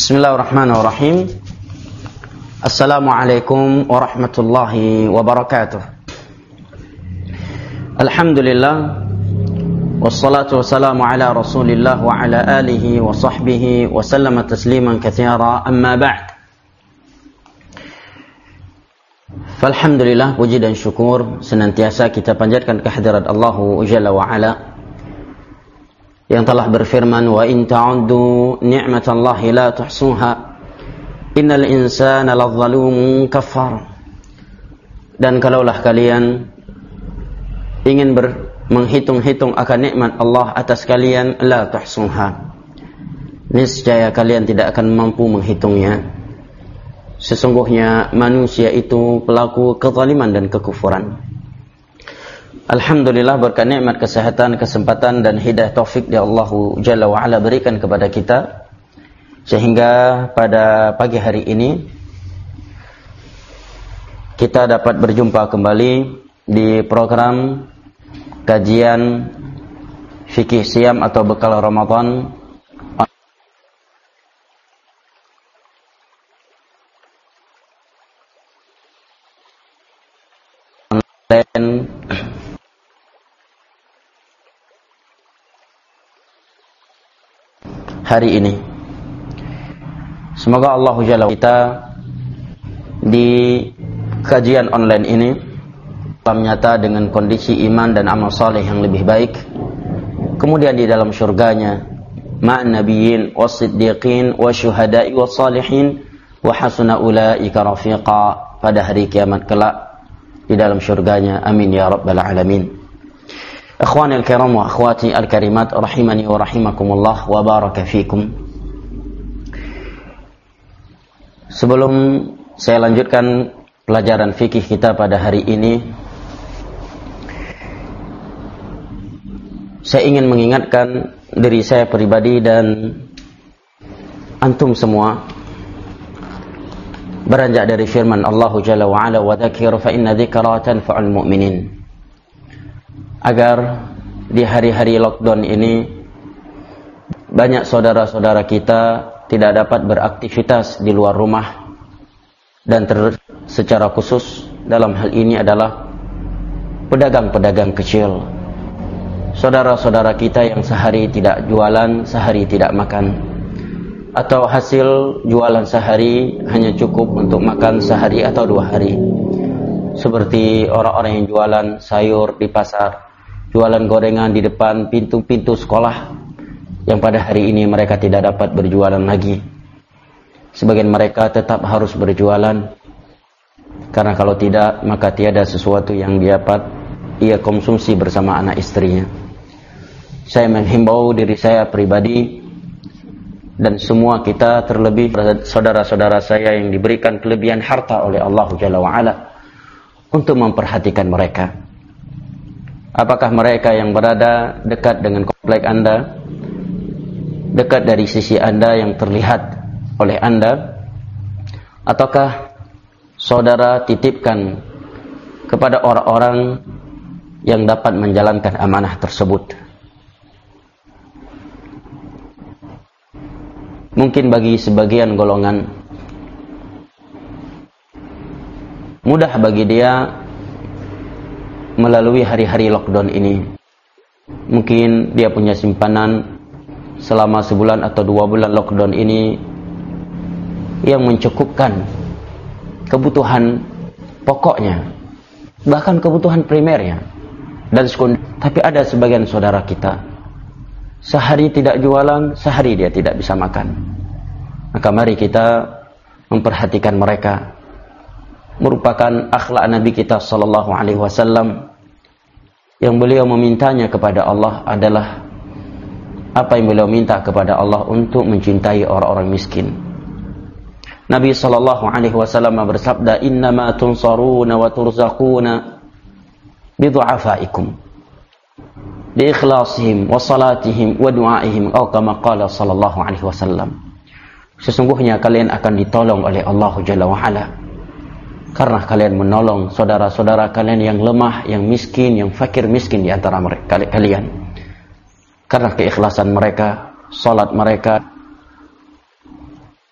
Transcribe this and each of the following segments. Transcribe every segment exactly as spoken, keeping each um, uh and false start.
Bismillahirrahmanirrahim. Assalamualaikum warahmatullahi wabarakatuh. Alhamdulillah, wassalatu wassalamu ala rasulillah wa ala alihi wa sahbihi wa sallama tasliman katsira, amma ba'd. Alhamdulillah, puji dan syukur senantiasa kita panjatkan kehadirat Allah Jalla wa Ala yang telah berfirman, wa in ta'uddu ni'matallahi la tuhsuha innal insana ladzalumun kafar. Dan kalaulah kalian ingin ber, menghitung-hitung akan nikmat Allah atas kalian, la tuhsuha, niscaya kalian tidak akan mampu menghitungnya. Sesungguhnya manusia itu pelaku kezaliman dan kekufuran. Alhamdulillah, berkat nikmat kesehatan, kesempatan dan hidayah taufik dari Allah Jalla wa Ala berikan kepada kita, sehingga pada pagi hari ini kita dapat berjumpa kembali di program kajian fikih siam atau bekal Ramadan online hari ini. Semoga Allah Jalla kita di kajian online ini dalam nyata dengan kondisi iman dan amal saleh yang lebih baik, kemudian di dalam syurganya ma'an nabiyyin was-siddiqin wasyuhada'i was-salihin wa hasuna ulaika rafiqa, pada hari kiamat kelak di dalam syurganya. Amin ya rabbal alamin. Ikhwani al-kiram wa akhwati al-karimat, rahimani wa rahimakumullah wa baraka fikum. Sebelum saya lanjutkan pelajaran fikih kita pada hari ini, saya ingin mengingatkan diri saya pribadi dan antum semua beranjak dari firman Allah Jalla wa Ala, wa dzakir fa inna dzikra tanfa'ul mu'minin, agar di hari-hari lockdown ini banyak saudara-saudara kita tidak dapat beraktivitas di luar rumah, dan ter, secara khusus dalam hal ini adalah pedagang-pedagang kecil, saudara-saudara kita yang sehari tidak jualan, sehari tidak makan, atau hasil jualan sehari hanya cukup untuk makan sehari atau dua hari, seperti orang-orang yang jualan sayur di pasar, jualan gorengan di depan pintu-pintu sekolah, yang pada hari ini mereka tidak dapat berjualan lagi. Sebagian mereka tetap harus berjualan, karena kalau tidak maka tiada sesuatu yang dapat ia konsumsi bersama anak istrinya. Saya menghimbau diri saya pribadi dan semua kita, terlebih saudara-saudara saya yang diberikan kelebihan harta oleh Allah Jalla wa Ala, untuk memperhatikan mereka. Apakah mereka yang berada dekat dengan komplek Anda, dekat dari sisi Anda yang terlihat oleh Anda, ataukah saudara titipkan kepada orang-orang yang dapat menjalankan amanah tersebut? Mungkin bagi sebagian golongan mudah bagi dia melalui hari-hari lockdown ini. Mungkin dia punya simpanan selama sebulan atau dua bulan lockdown ini yang mencukupkan kebutuhan pokoknya, bahkan kebutuhan primernya dan sekunderi. Tapi ada sebagian saudara kita sehari tidak jualan, sehari dia tidak bisa makan. Maka mari kita memperhatikan mereka. Merupakan akhlak Nabi kita sallallahu alaihi wasallam, yang beliau memintanya kepada Allah adalah apa yang beliau minta kepada Allah, untuk mencintai orang-orang miskin. Nabi sallallahu alaihi wasallam bersabda, innama tunsaruna wa turzaquna bidu'afaikum bi ikhlasihim wa salatihim wa du'aihim, atau kama qala sallallahu alaihi wasallam. Sesungguhnya kalian akan ditolong oleh Allah Jalla wa Ala karena kalian menolong saudara-saudara kalian yang lemah, yang miskin, yang fakir miskin di antara mereka, kalian. Karena keikhlasan mereka, salat mereka,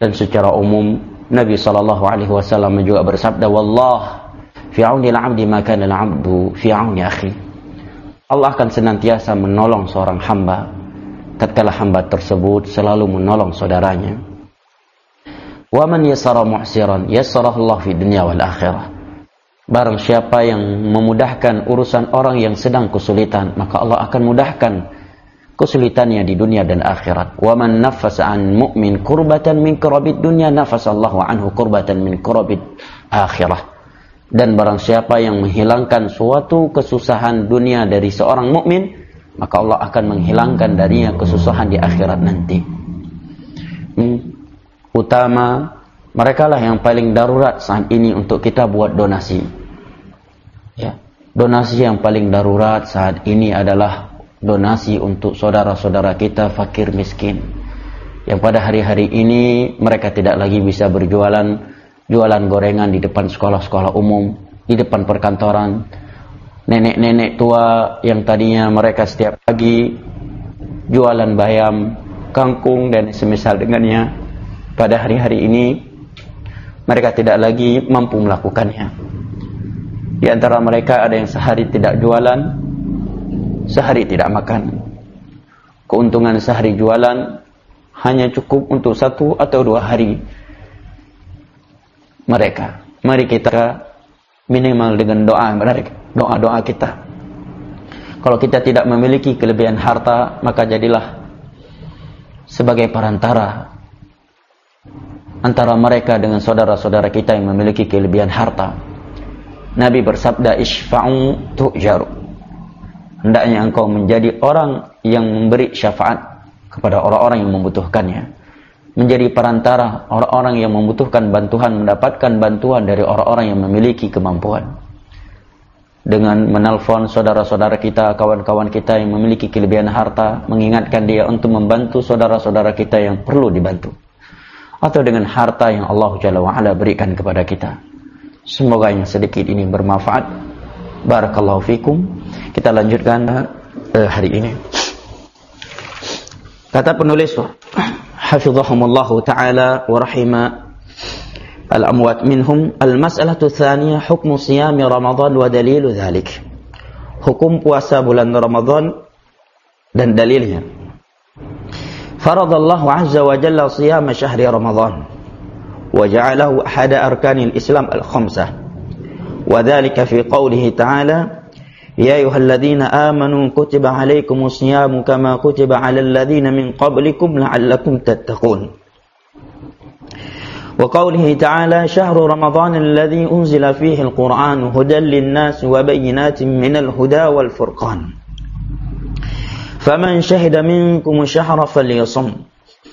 Dan secara umum Nabi sallallahu alaihi wasallam juga bersabda, "Wallah fi 'auni al-'abdi ma kana al-'abdu fi 'auni akhi." Allah akan senantiasa menolong seorang hamba tatkala hamba tersebut selalu menolong saudaranya. Wa man yassara mu'siran yassarahu Allah fi dunya wal akhirah. Barang siapa yang memudahkan urusan orang yang sedang kesulitan, maka Allah akan mudahkan kesulitannya di dunia dan akhirat. Wa man naffasa an mu'min kurbatan min kurabid dunya nafasallahu anhu kurbatan min kurabid akhirah. Dan barang siapa yang menghilangkan suatu kesusahan dunia dari seorang mukmin, maka Allah akan menghilangkan darinya kesusahan di akhirat nanti. Hmm. Utama mereka lah yang paling darurat saat ini untuk kita buat donasi. Ya, donasi yang paling darurat saat ini adalah donasi untuk saudara-saudara kita fakir miskin, yang pada hari-hari ini mereka tidak lagi bisa berjualan jualan gorengan di depan sekolah-sekolah umum, di depan perkantoran. Nenek-nenek tua yang tadinya mereka setiap pagi jualan bayam, kangkung dan semisal dengannya, pada hari-hari ini mereka tidak lagi mampu melakukannya. Di antara mereka ada yang sehari tidak jualan, sehari tidak makan. Keuntungan sehari jualan hanya cukup untuk satu atau dua hari mereka. Mari kita minimal dengan doa mereka, doa-doa kita. Kalau kita tidak memiliki kelebihan harta, maka jadilah sebagai perantara antara mereka dengan saudara-saudara kita yang memiliki kelebihan harta. Nabi bersabda, "Isfa'u tu'jaru." Hendaknya engkau menjadi orang yang memberi syafaat kepada orang-orang yang membutuhkannya. Menjadi perantara orang-orang yang membutuhkan bantuan mendapatkan bantuan dari orang-orang yang memiliki kemampuan. Dengan menelpon saudara-saudara kita, kawan-kawan kita yang memiliki kelebihan harta, mengingatkan dia untuk membantu saudara-saudara kita yang perlu dibantu. Atau dengan harta yang Allah Jalla wa'ala berikan kepada kita. Semoga yang sedikit ini bermanfaat. Barakallahu fikum. Kita lanjutkan uh, hari ini. Kata penulis, hafizahumullahu ta'ala wa rahima al-amwat minhum, al-mas'alatu tsaniyah hukmu siyami Ramadan wa dalilu dzalik. Hukum puasa bulan Ramadan dan dalilnya. Faradallahu azza wa jalla siyama syahri Ramadan wa ja'alahu ahada arkanil Islam al-khamsah. Wa dzalika fi qoulihi ta'ala, ya ayyuhalladzina amanu kutiba alaikumus siyamu kama kutiba alal ladzina min qablikum la'allakum tattaqun. Wa qoulihi ta'ala, syahru Ramadan alladzi unzila fihi al-Qur'anu hudan lin-nas wa bayyinatin minal huda wal furqan. Faman syahida minkum syahra falyasum.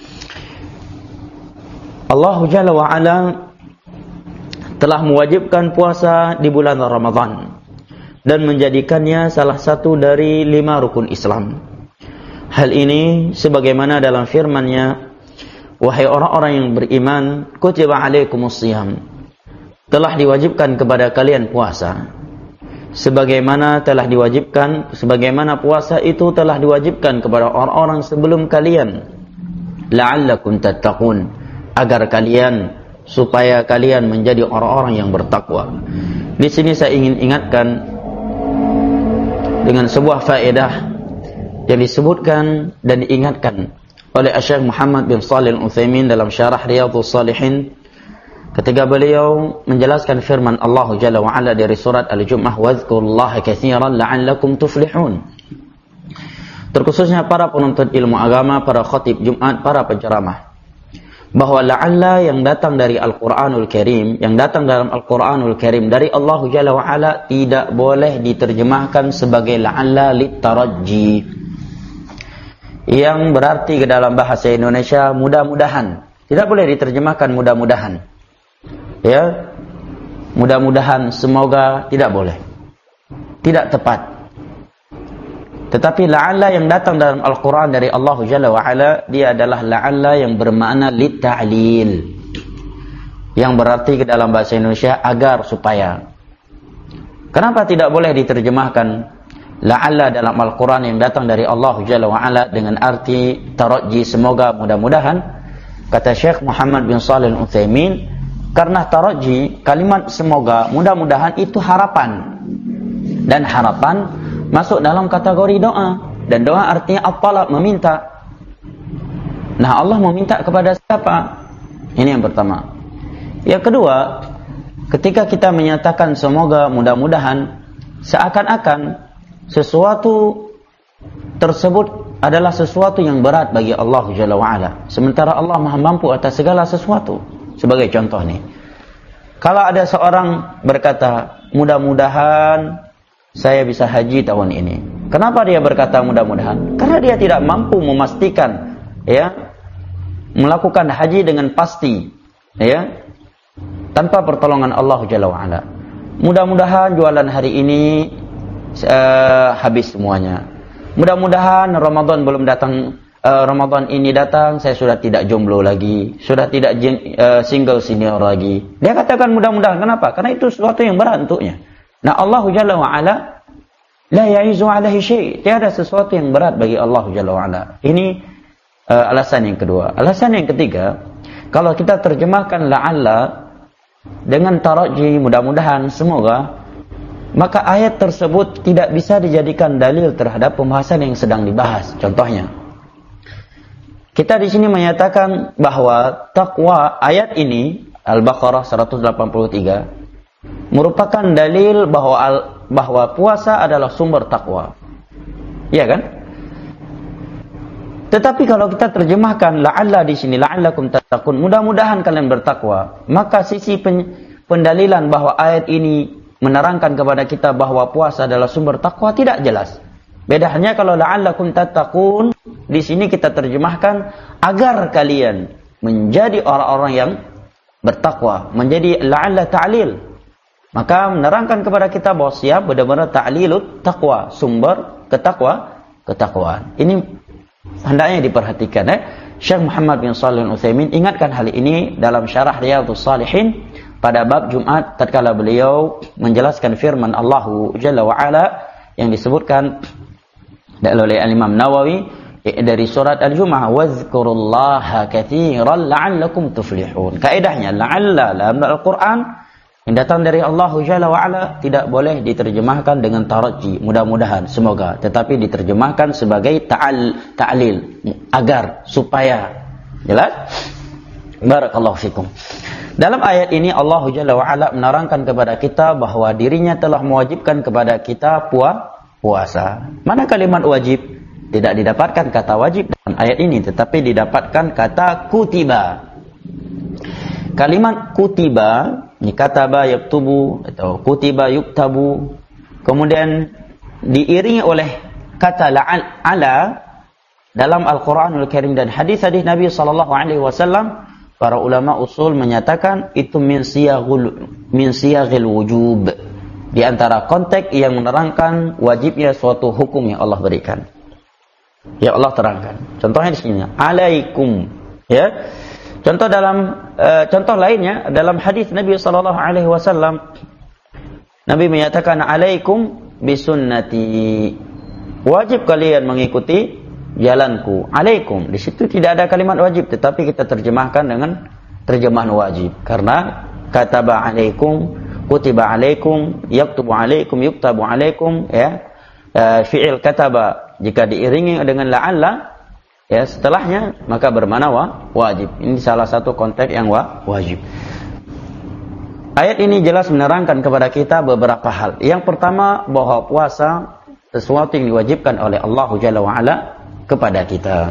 Allah Jalla wa Ala telah mewajibkan puasa di bulan Ramadan dan menjadikannya salah satu dari lima rukun Islam. Hal ini sebagaimana dalam firman-Nya, wahai orang-orang yang beriman, kutiba alaikumus shiyam, telah diwajibkan kepada kalian puasa. Sebagaimana telah diwajibkan, sebagaimana puasa itu telah diwajibkan kepada orang-orang sebelum kalian, la'allakum tattaqun, agar kalian, supaya kalian menjadi orang-orang yang bertakwa. Di sini saya ingin ingatkan dengan sebuah faedah yang disebutkan dan diingatkan oleh Syekh Muhammad bin Shalih Al-Utsaimin dalam syarah Riyadhus Shalihin, ketika beliau menjelaskan firman Allah Jalla wa Ala dari surat Al-Jumu'ah, "Wadhkurullaha katsiran la'allakum tuflihun." Terkhususnya para penuntut ilmu agama, para khatib Jumat, para penceramah, bahwa la'alla yang datang dari Al-Qur'anul Karim, yang datang dalam Al-Qur'anul Karim dari Allah Jalla wa Ala tidak boleh diterjemahkan sebagai la'alla litarajji, yang berarti ke dalam bahasa Indonesia mudah-mudahan. Tidak boleh diterjemahkan mudah-mudahan. Ya, mudah-mudahan, semoga, tidak boleh. Tidak tepat. Tetapi la'alla yang datang dalam Al-Quran dari Allah Jalla wa'ala, dia adalah la'alla yang bermakna litta'lil, yang berarti ke dalam bahasa Indonesia agar, supaya. Kenapa tidak boleh diterjemahkan la'alla dalam Al-Quran yang datang dari Allah Jalla wa'ala dengan arti tarajji, semoga, mudah-mudahan? Kata Syekh Muhammad bin Shalih Al-Utsaimin, karena taraji, kalimat semoga, mudah-mudahan itu harapan. Dan harapan masuk dalam kategori doa. Dan doa artinya at-talab, meminta. Nah, Allah meminta kepada siapa? Ini yang pertama. Yang kedua, ketika kita menyatakan semoga, mudah-mudahan, seakan-akan sesuatu tersebut adalah sesuatu yang berat bagi Allah Jalla wa'ala. Sementara Allah maha mampu atas segala sesuatu. Sebagai contoh nih, kalau ada seorang berkata, mudah-mudahan saya bisa haji tahun ini. Kenapa dia berkata mudah-mudahan? Karena dia tidak mampu memastikan, ya, melakukan haji dengan pasti, ya, tanpa pertolongan Allah Jalla wa'ala. Mudah-mudahan jualan hari ini uh, habis semuanya. Mudah-mudahan Ramadan belum datang, uh, Ramadan ini datang, saya sudah tidak jomblo lagi, sudah tidak jeng, uh, single senior lagi. Dia katakan mudah-mudahan. Kenapa? Karena itu sesuatu yang berat untuknya. Nah, Allah Jalla wa'ala la ya'izu alaihi syai'. Tiada sesuatu yang berat bagi Allah Jalla wa'ala. Ini uh, alasan yang kedua. Alasan yang ketiga, kalau kita terjemahkan la'alla dengan taraji, mudah-mudahan, semoga, maka ayat tersebut tidak bisa dijadikan dalil terhadap pembahasan yang sedang dibahas. Contohnya, kita di sini menyatakan bahwa takwa, ayat ini Al-Baqarah seratus delapan puluh tiga merupakan dalil bahwa al, bahwa puasa adalah sumber takwa. Iya kan? Tetapi kalau kita terjemahkan la'alla di sini, la'allakum tattaqun, mudah-mudahan kalian bertakwa, maka sisi pen, pendalilan bahwa ayat ini menerangkan kepada kita bahwa puasa adalah sumber takwa tidak jelas. Bedanya kalau la'allakum tattaqun, di sini kita terjemahkan agar kalian menjadi orang-orang yang bertakwa, menjadi la'alla ta'lil. Maka menerangkan kepada kita bahwa siap benar-benar ta'lilut taqwa, sumber ketakwa, ketakwaan. Ini hendaknya diperhatikan, eh. Syekh Muhammad bin Shalih Al-Utsaimin ingatkan hal ini dalam syarah Riyadhus Shalihin pada bab Jumat tatkala beliau menjelaskan firman Allah Jalla wa Ala yang disebutkan oleh Imam Nawawi dari surat Al-Jumu'ah, wazkurullaha katsiran la'allakum tuflihun. Kaidahnya la'alla dalam Al-Qur'an yang datang dari Allah Jalla wa Ala tidak boleh diterjemahkan dengan taraji, mudah-mudahan, semoga, tetapi diterjemahkan sebagai ta'al, ta'lil, agar, supaya. Jelas? Barakallahu fikum. Dalam ayat ini Allah Jalla wa Ala menerangkan kepada kita bahwa dirinya telah mewajibkan kepada kita puas, puasa. Mana kalimat wajib? Tidak didapatkan kata wajib dalam ayat ini, tetapi didapatkan kata kutiba. Kalimat kutiba, ini kataba yaktubu atau kutiba yuktabu, kemudian diiringi oleh kata la'al, ala dalam Al-Quranul Karim dan hadis-hadis Nabi sallallahu alaihi wasallam. Para ulama usul menyatakan itu min siyaghul min siyaghil wujub, di antara konteks yang menerangkan wajibnya suatu hukum yang Allah berikan, yang Allah terangkan. Contohnya di sini alaikum, ya. Contoh dalam uh, contoh lainnya dalam hadis Nabi sallallahu alaihi wasallam, Nabi menyatakan alaikum bisunnati, wajib kalian mengikuti jalanku. Alaikum, di situ tidak ada kalimat wajib, tetapi kita terjemahkan dengan terjemahan wajib karena kataba alaikum, kutiba alaikum, yaktubu alaikum, yuktabu alaikum, ya. Uh, fi'il kataba jika diiringi dengan la'alla, ya, setelahnya maka bermakna wa, wajib. Ini salah satu konteks yang wa, wajib. Ayat ini jelas menerangkan kepada kita beberapa hal. Yang pertama, bahwa puasa sesuatu yang diwajibkan oleh Allah Jalla wa Ala kepada kita.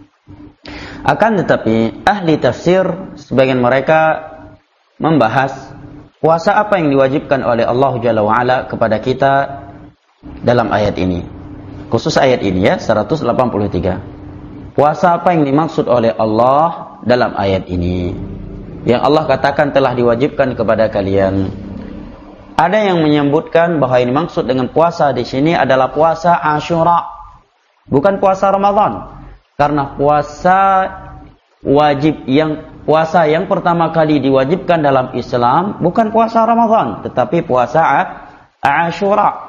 Akan tetapi ahli tafsir sebagian mereka membahas puasa apa yang diwajibkan oleh Allah Jalla wa Ala kepada kita dalam ayat ini. Khusus ayat ini, ya, seratus delapan puluh tiga. Puasa apa yang dimaksud oleh Allah dalam ayat ini? Yang Allah katakan telah diwajibkan kepada kalian. Ada yang menyebutkan bahwa ini maksud dengan puasa di sini adalah puasa Asyura, bukan puasa Ramadan. Karena puasa wajib yang puasa yang pertama kali diwajibkan dalam Islam bukan puasa Ramadan, tetapi puasa Asyura.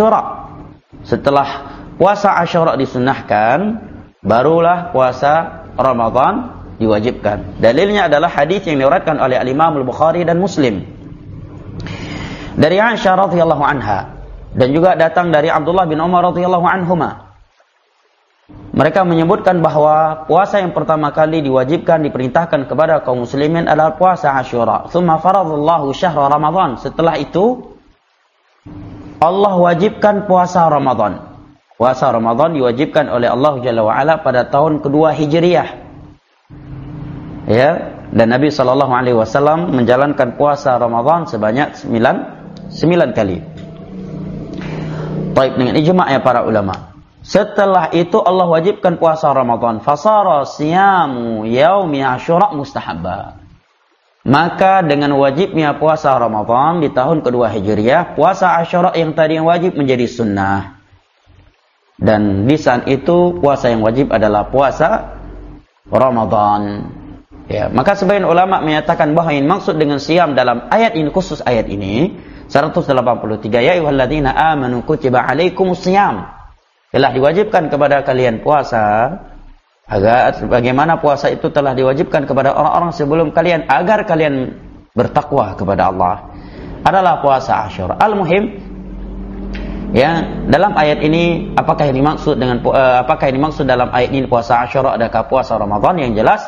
Asyura. Setelah puasa Asyura disunahkan, barulah puasa Ramadan diwajibkan. Dalilnya adalah hadis yang diriwayatkan oleh Al-Imam Al-Bukhari dan Muslim dari Aisyah radhiyallahu anha, dan juga datang dari Abdullah bin Umar radhiyallahu anhuma. Mereka menyebutkan bahwa puasa yang pertama kali diwajibkan, diperintahkan kepada kaum muslimin adalah puasa Asyura. Tsumma faradallahu syahra Ramadan. Setelah itu Allah wajibkan puasa Ramadan. Puasa Ramadan diwajibkan oleh Allah Jalla wa Ala pada tahun kedua Hijriyah. Ya, dan Nabi sallallahu alaihi wasallam menjalankan puasa Ramadan sebanyak sembilan sembilan kali. Baik, dengan ijma' ya para ulama. Setelah itu Allah wajibkan puasa Ramadan. Fasara siyamu yaumi Asyura mustahabba. Maka dengan wajibnya puasa Ramadan di tahun kedua Hijriyah, puasa Asyura yang tadi yang wajib menjadi sunnah. Dan di saat itu puasa yang wajib adalah puasa Ramadan. Ya, maka sebagian ulama menyatakan bahwa yang maksud dengan siam dalam ayat ini, khusus ayat ini seratus delapan puluh tiga, ya ayyuhalladzina amanu kutiba alaikumus syiyam, telah diwajibkan kepada kalian puasa, agar bagaimana puasa itu telah diwajibkan kepada orang-orang sebelum kalian agar kalian bertakwa kepada Allah, adalah puasa Asyura. Al-muhim, ya, dalam ayat ini apakah yang dimaksud dengan uh, apakah yang dimaksud dalam ayat ini puasa Asyura adakah puasa Ramadan? Yang jelas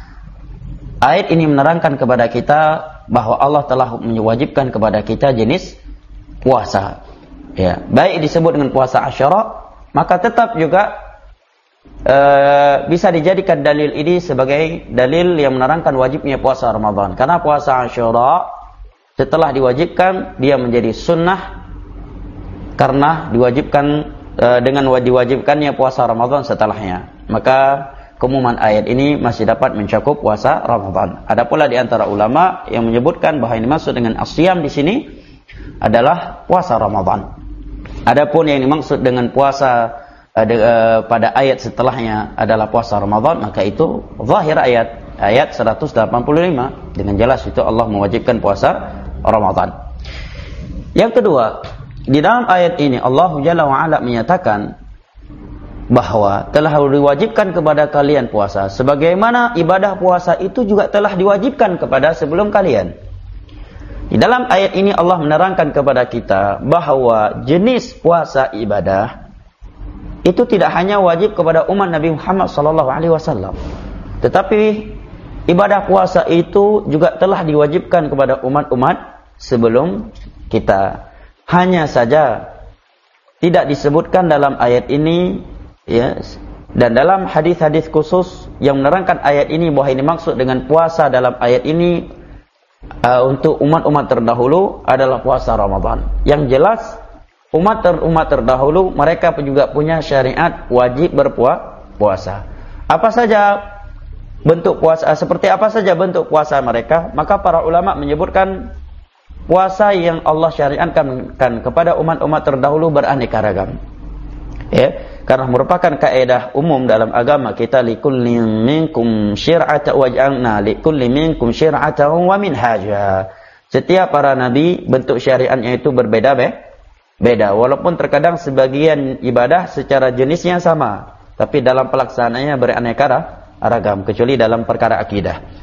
ayat ini menerangkan kepada kita bahwa Allah telah mewajibkan kepada kita jenis puasa. Ya, baik disebut dengan puasa Asyura, maka tetap juga e, bisa dijadikan dalil ini sebagai dalil yang menerangkan wajibnya puasa Ramadan. Karena puasa Asyura setelah diwajibkan dia menjadi sunnah karena diwajibkan e, dengan diwajibkannya puasa Ramadan setelahnya. Maka keumuman ayat ini masih dapat mencakup puasa Ramadan. Ada pula di antara ulama yang menyebutkan bahwa yang dimaksud dengan asyam di sini adalah puasa Ramadan. Adapun yang dimaksud dengan puasa uh, de, uh, pada ayat setelahnya adalah puasa Ramadan, maka itu zahir ayat ayat seratus delapan puluh lima dengan jelas itu Allah mewajibkan puasa Ramadan. Yang kedua, di dalam ayat ini Allah Jalla wa Ala menyatakan bahwa telah diwajibkan kepada kalian puasa sebagaimana ibadah puasa itu juga telah diwajibkan kepada sebelum kalian. Di dalam ayat ini Allah menerangkan kepada kita bahwa jenis puasa ibadah itu tidak hanya wajib kepada umat Nabi Muhammad sallallahu alaihi wasallam, tetapi ibadah puasa itu juga telah diwajibkan kepada umat-umat sebelum kita. Hanya saja tidak disebutkan dalam ayat ini, ya, dan dalam hadis-hadis khusus yang menerangkan ayat ini bahwa ini maksud dengan puasa dalam ayat ini uh, untuk umat-umat terdahulu adalah puasa Ramadan. Yang jelas umat ter umat terdahulu mereka juga punya syariat wajib berpuasa. Apa saja bentuk puasa, seperti apa saja bentuk puasa mereka, maka para ulama menyebutkan puasa yang Allah syariatkan kepada umat-umat terdahulu beraneka ragam. Ya, karena merupakan kaidah umum dalam agama kita, likulli minkum syir'atan waj'alna likulli minkum syir'atan wa minhaja. Setiap para nabi bentuk syariatnya itu berbeda beda, walaupun terkadang sebagian ibadah secara jenisnya sama, tapi dalam pelaksanaannya beraneka ragam, kecuali dalam perkara akidah.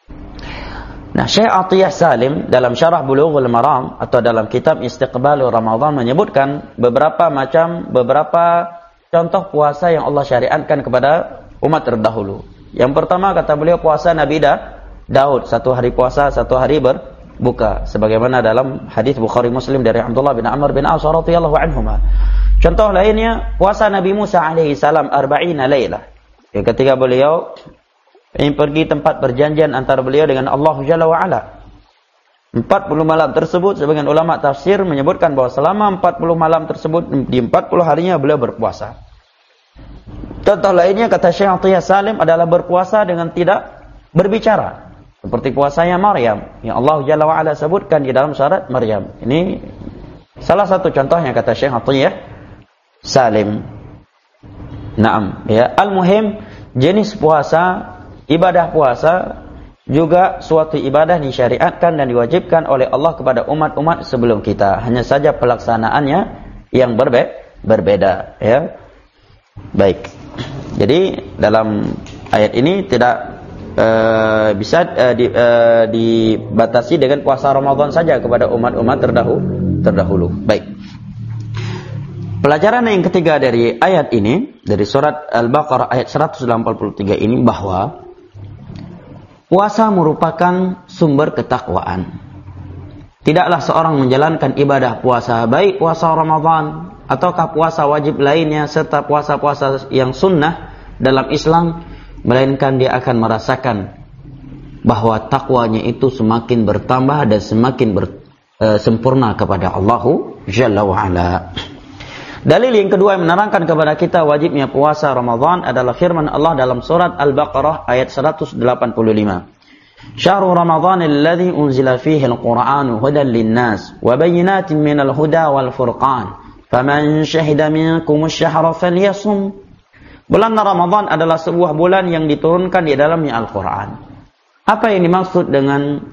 Nah, Syekh Atiyah Salim dalam Syarah Bulughul Maram atau dalam kitab Istiqbalur Ramadan menyebutkan beberapa macam beberapa contoh puasa yang Allah syariatkan kepada umat terdahulu. Yang pertama kata beliau puasa Nabi Daud, satu hari puasa, satu hari berbuka, sebagaimana dalam hadis Bukhari Muslim dari Abdullah bin Amr bin As radhiyallahu anhuma. Contoh lainnya puasa Nabi Musa alaihi salam arba'ina lailah. Ya, ketika beliau ingin pergi tempat perjanjian antara beliau dengan Allah Jalla wa Ala. empat puluh malam tersebut, sebagian ulama tafsir menyebutkan bahwa selama empat puluh malam tersebut, di empat puluh harinya beliau berpuasa. Contoh lainnya kata Syekh Atiyah Salim adalah berpuasa dengan tidak berbicara, seperti puasanya Maryam yang Allah Jalla wa Ala sebutkan di dalam surat Maryam. Ini salah satu contohnya kata Syekh Atiyah Salim. Naam, ya, al-muhim jenis puasa, ibadah puasa juga suatu ibadah disyariatkan dan diwajibkan oleh Allah kepada umat-umat sebelum kita. Hanya saja pelaksanaannya yang berbe berbeda, ya. Baik. Jadi dalam ayat ini tidak uh, bisa uh, di, uh, dibatasi dengan puasa Ramadan saja kepada umat-umat terdahulu. terdahulu. Baik. Pelajaran yang ketiga dari ayat ini, dari surat Al-Baqarah ayat seratus delapan puluh tiga ini, bahwa puasa merupakan sumber ketakwaan. Tidaklah seorang menjalankan ibadah puasa, baik puasa Ramadan ataukah puasa wajib lainnya serta puasa-puasa yang sunnah dalam Islam, melainkan dia akan merasakan bahwa takwanya itu semakin bertambah dan semakin ber, e, sempurna kepada Allah Jalla wa'ala. Dalil yang kedua yang menerangkan kepada kita wajibnya puasa Ramadan adalah firman Allah dalam surat Al-Baqarah ayat seratus delapan puluh lima. Syahrul Ramadan alladhi unzila fihi al-Qur'anu hudan lin-nas wa bayyinatin minal huda wal furqan. Faman syahida minkum asy-syahra falyasum. Bulan Ramadan adalah sebuah bulan yang diturunkan di dalamnya Al-Qur'an. Apa yang dimaksud dengan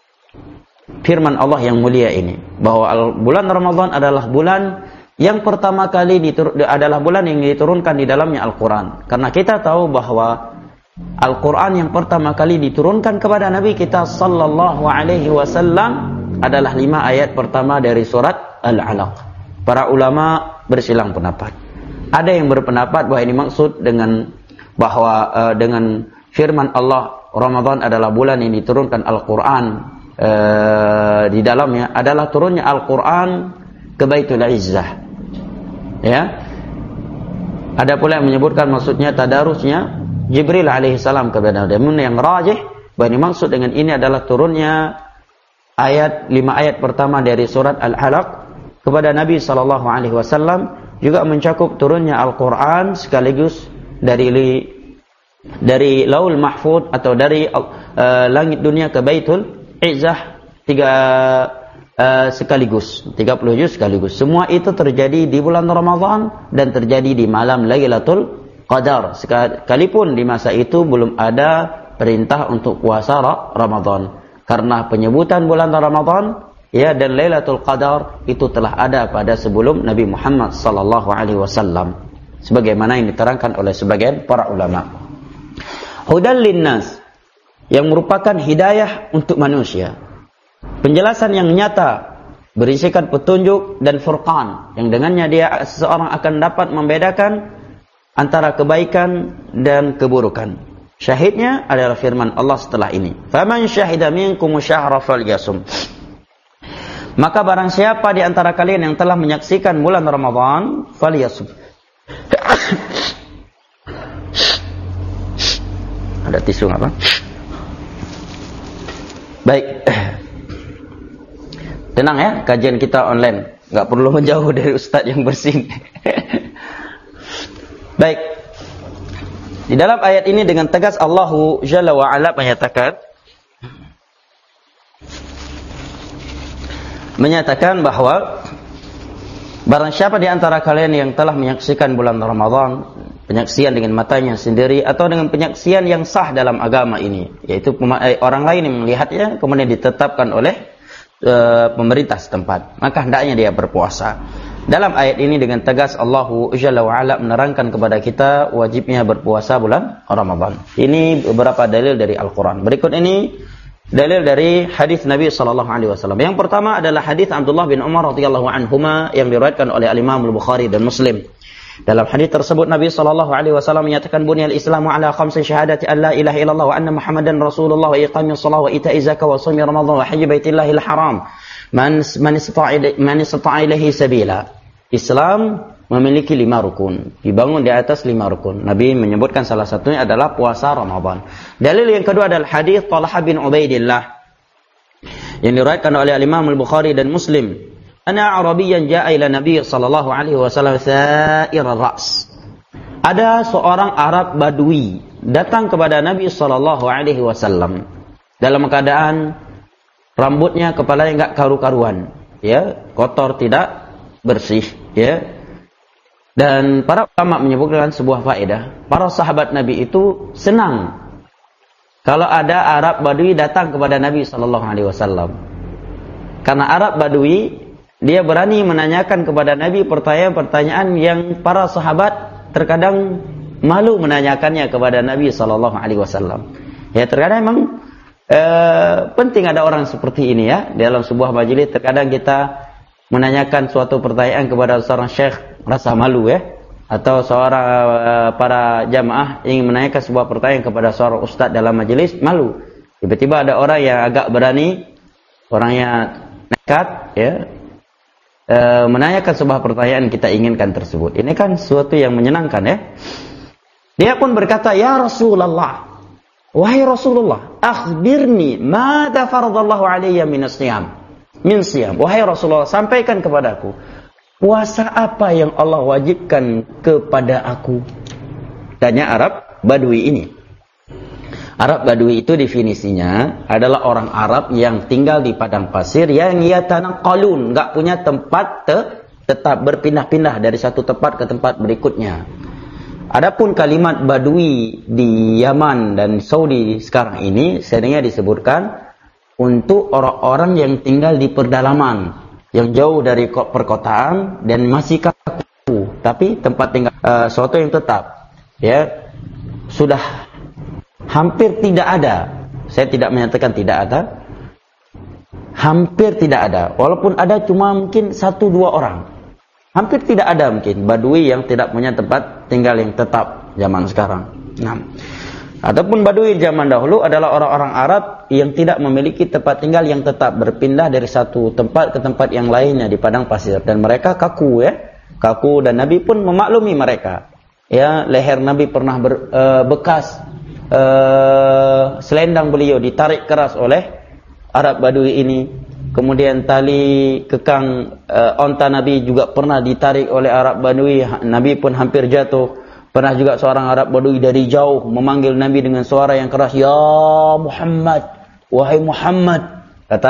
firman Allah yang mulia ini? Bahwa bulan Ramadan adalah bulan yang pertama kali ditur- adalah bulan yang diturunkan di dalamnya Al-Qur'an. Karena kita tahu bahwa Al-Quran yang pertama kali diturunkan kepada Nabi kita sallallahu alaihi wasallam adalah lima ayat pertama dari surat Al-Alaq. Para ulama bersilang pendapat. Ada yang berpendapat bahwa ini maksud dengan bahwa uh, dengan firman Allah Ramadan adalah bulan yang diturunkan Al-Quran uh, di dalamnya adalah turunnya Al-Quran ke Baitul Izzah. Ya. Ada pula yang menyebutkan maksudnya tadarusnya Jibril alaihissalam kepada Nabi. Namun yang rajih bahwa yang dimaksud dengan ini adalah turunnya ayat lima ayat pertama dari surat Al-Alaq kepada Nabi sallallahu alaihi wasallam, juga mencakup turunnya Al-Qur'an sekaligus dari dari Laul Mahfuz atau dari uh, langit dunia ke Baitul Izzah tiga uh, sekaligus, tiga puluh juz sekaligus. Semua itu terjadi di bulan Ramadan dan terjadi di malam Lailatul Qadar, sekalipun di masa itu belum ada perintah untuk puasa Ramadan. Karena penyebutan bulan Ramadan ya dan Lailatul Qadar itu telah ada pada sebelum Nabi Muhammad sallallahu alaihi wasallam, sebagaimana yang diterangkan oleh sebagian para ulama. Hudan linnas, yang merupakan hidayah untuk manusia. Penjelasan yang nyata berisikan petunjuk, dan furqan, yang dengannya dia seseorang akan dapat membedakan antara kebaikan dan keburukan. Syahidnya adalah firman Allah setelah ini. Faman syahida minkum syahra falyasum. Maka barang siapa di antara kalian yang telah menyaksikan bulan Ramadan, falyasum. Ada tisu apa? Baik. Tenang ya, kajian kita online. Enggak perlu menjauh dari ustaz yang bersin. Baik. Di dalam ayat ini dengan tegas Allah Jalla wa Ala menyatakan menyatakan bahwa barang siapa di antara kalian yang telah menyaksikan bulan Ramadan, penyaksian dengan matanya sendiri atau dengan penyaksian yang sah dalam agama ini, yaitu orang lain yang melihatnya kemudian ditetapkan oleh uh, pemerintah setempat, maka hendaknya dia berpuasa. Dalam ayat ini dengan tegas Allah Jalla wa Ala menerangkan kepada kita wajibnya berpuasa bulan Ramadan. Ini beberapa dalil dari Al-Quran. Berikut ini dalil dari hadis Nabi sallallahu alaihi wasallam. Yang pertama adalah hadis Abdullah bin Umar radhiyallahu anhuma yang diriwayatkan oleh Al-Imam Al-Bukhari dan Muslim. Dalam hadis tersebut Nabi sallallahu alaihi wasallam menyatakan bunyal Islamu ala khamsi syahadati an la ilaha illallah wa anna Muhammadan Rasulullah wa iqamis shalah wa ita'iz zakah wa shaumi Ramadan wa hajji baitillahil haram. Man man istata'a man istata'a ilaihi sabila. Islam memiliki lima rukun, dibangun di atas lima rukun. Nabi menyebutkan salah satunya adalah puasa Ramadan. Dalil yang kedua adalah hadis Talha bin Ubaidillah yang diriwayatkan oleh Imam Al-Bukhari dan Muslim. Ana Arabiyyan ja'a ila Nabi sallallahu alaihi wasallam sa'ir ar-ra's. Ada seorang Arab Badui datang kepada Nabi sallallahu alaihi wasallam dalam keadaan rambutnya, kepalanya enggak karu-karuan, ya, kotor, tidak bersih, ya. Dan para ulama menyebutkan sebuah faedah. Para sahabat Nabi itu senang kalau ada Arab Badui datang kepada Nabi sallallahu alaihi wasallam. Karena Arab Badui dia berani menanyakan kepada Nabi pertanyaan-pertanyaan yang para sahabat terkadang malu menanyakannya kepada Nabi sallallahu alaihi wasallam. Ya, terkadang memang eh, penting ada orang seperti ini ya dalam sebuah majelis. Terkadang kita menanyakan suatu pertanyaan kepada seorang syekh rasa malu ya, atau seorang uh, para jamaah ingin menanyakan sebuah pertanyaan kepada seorang ustaz dalam majelis, malu. Tiba-tiba ada orang yang agak berani, orang yang nekat ya, uh, menanyakan sebuah pertanyaan kita inginkan tersebut. Ini kan sesuatu yang menyenangkan ya. Dia pun berkata, "Ya Rasulullah, wahai Rasulullah, akhbirni madza faradallahu alayya min as-siyam." Min siyam. Wahai Rasulullah, sampaikan kepadaku puasa apa yang Allah wajibkan kepada aku? Tanya Arab Badui ini. Arab Badui itu definisinya adalah orang Arab yang tinggal di padang pasir yang yatanaqalun, enggak punya tempat te tetap, berpindah-pindah dari satu tempat ke tempat berikutnya. Adapun kalimat Badui di Yaman dan Saudi sekarang ini seringnya disebutkan untuk orang-orang yang tinggal di pedalaman, yang jauh dari perkotaan dan masih kaku, tapi tempat tinggal uh, suatu yang tetap ya sudah hampir tidak ada. Saya tidak menyatakan tidak ada, hampir tidak ada, walaupun ada cuma mungkin satu dua orang, hampir tidak ada mungkin Badui yang tidak punya tempat tinggal yang tetap zaman sekarang. Nah, ataupun Badui zaman dahulu adalah orang-orang Arab yang tidak memiliki tempat tinggal yang tetap, berpindah dari satu tempat ke tempat yang lainnya di padang pasir, dan mereka kaku ya, kaku, dan Nabi pun memaklumi mereka. Ya, leher Nabi pernah ber, uh, bekas uh, selendang beliau ditarik keras oleh Arab Badui ini. Kemudian tali kekang uh, onta Nabi juga pernah ditarik oleh Arab Badui. Nabi pun hampir jatuh. Pernah juga seorang Arab Badui dari jauh memanggil Nabi dengan suara yang keras, "Ya Muhammad, wahai Muhammad." Kata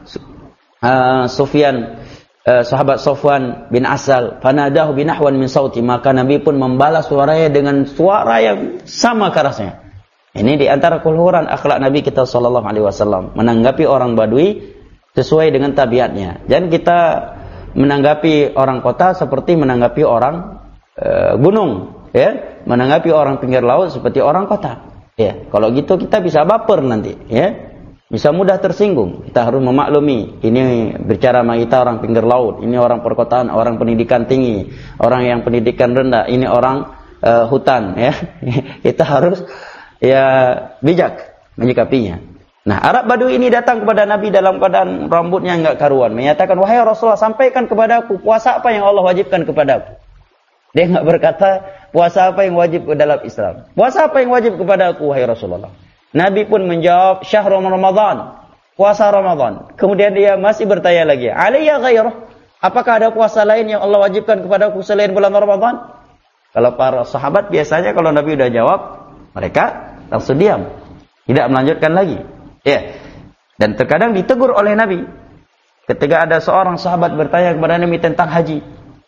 uh, Sufyan, uh, sahabat Sofwan bin Asal, "Fanadahu binahwan min sauti." Maka Nabi pun membalas suaranya dengan suara yang sama kerasnya. Ini di antara keluhuran akhlak Nabi kita sallallahu alaihi wasallam, menanggapi orang Badui sesuai dengan tabiatnya. Jangan kita menanggapi orang kota seperti menanggapi orang uh, gunung. Ya, menanggapi orang pinggir laut seperti orang kota. Ya, kalau gitu kita bisa baper nanti, ya. Bisa mudah tersinggung. Kita harus memaklumi, ini bicara sama kita orang pinggir laut, ini orang perkotaan, orang pendidikan tinggi, orang yang pendidikan rendah, ini orang uh, hutan, ya. Kita harus ya bijak menyikapinya. Nah, Arab Badui ini datang kepada Nabi dalam keadaan rambutnya enggak karuan, menyatakan, "Wahai Rasulullah, sampaikan kepadaku puasa apa yang Allah wajibkan kepadaku." Dia enggak berkata puasa apa yang wajib ke dalam Islam. Puasa apa yang wajib kepada aku, wahai Rasulullah? Nabi pun menjawab, "Syahrul Ramadan." Puasa Ramadan. Kemudian dia masih bertanya lagi, "Alayya ghairah?" Apakah ada puasa lain yang Allah wajibkan kepada aku selain bulan Ramadan? Kalau para sahabat biasanya kalau Nabi sudah jawab, mereka langsung diam. Tidak melanjutkan lagi. Ya. Dan terkadang ditegur oleh Nabi. Ketika ada seorang sahabat bertanya kepada Nabi tentang haji.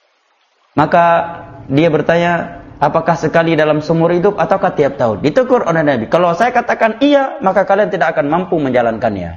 Maka dia bertanya, apakah sekali dalam seumur hidup ataukah tiap tahun? Ditegur oleh Nabi. Kalau saya katakan iya, maka kalian tidak akan mampu menjalankannya.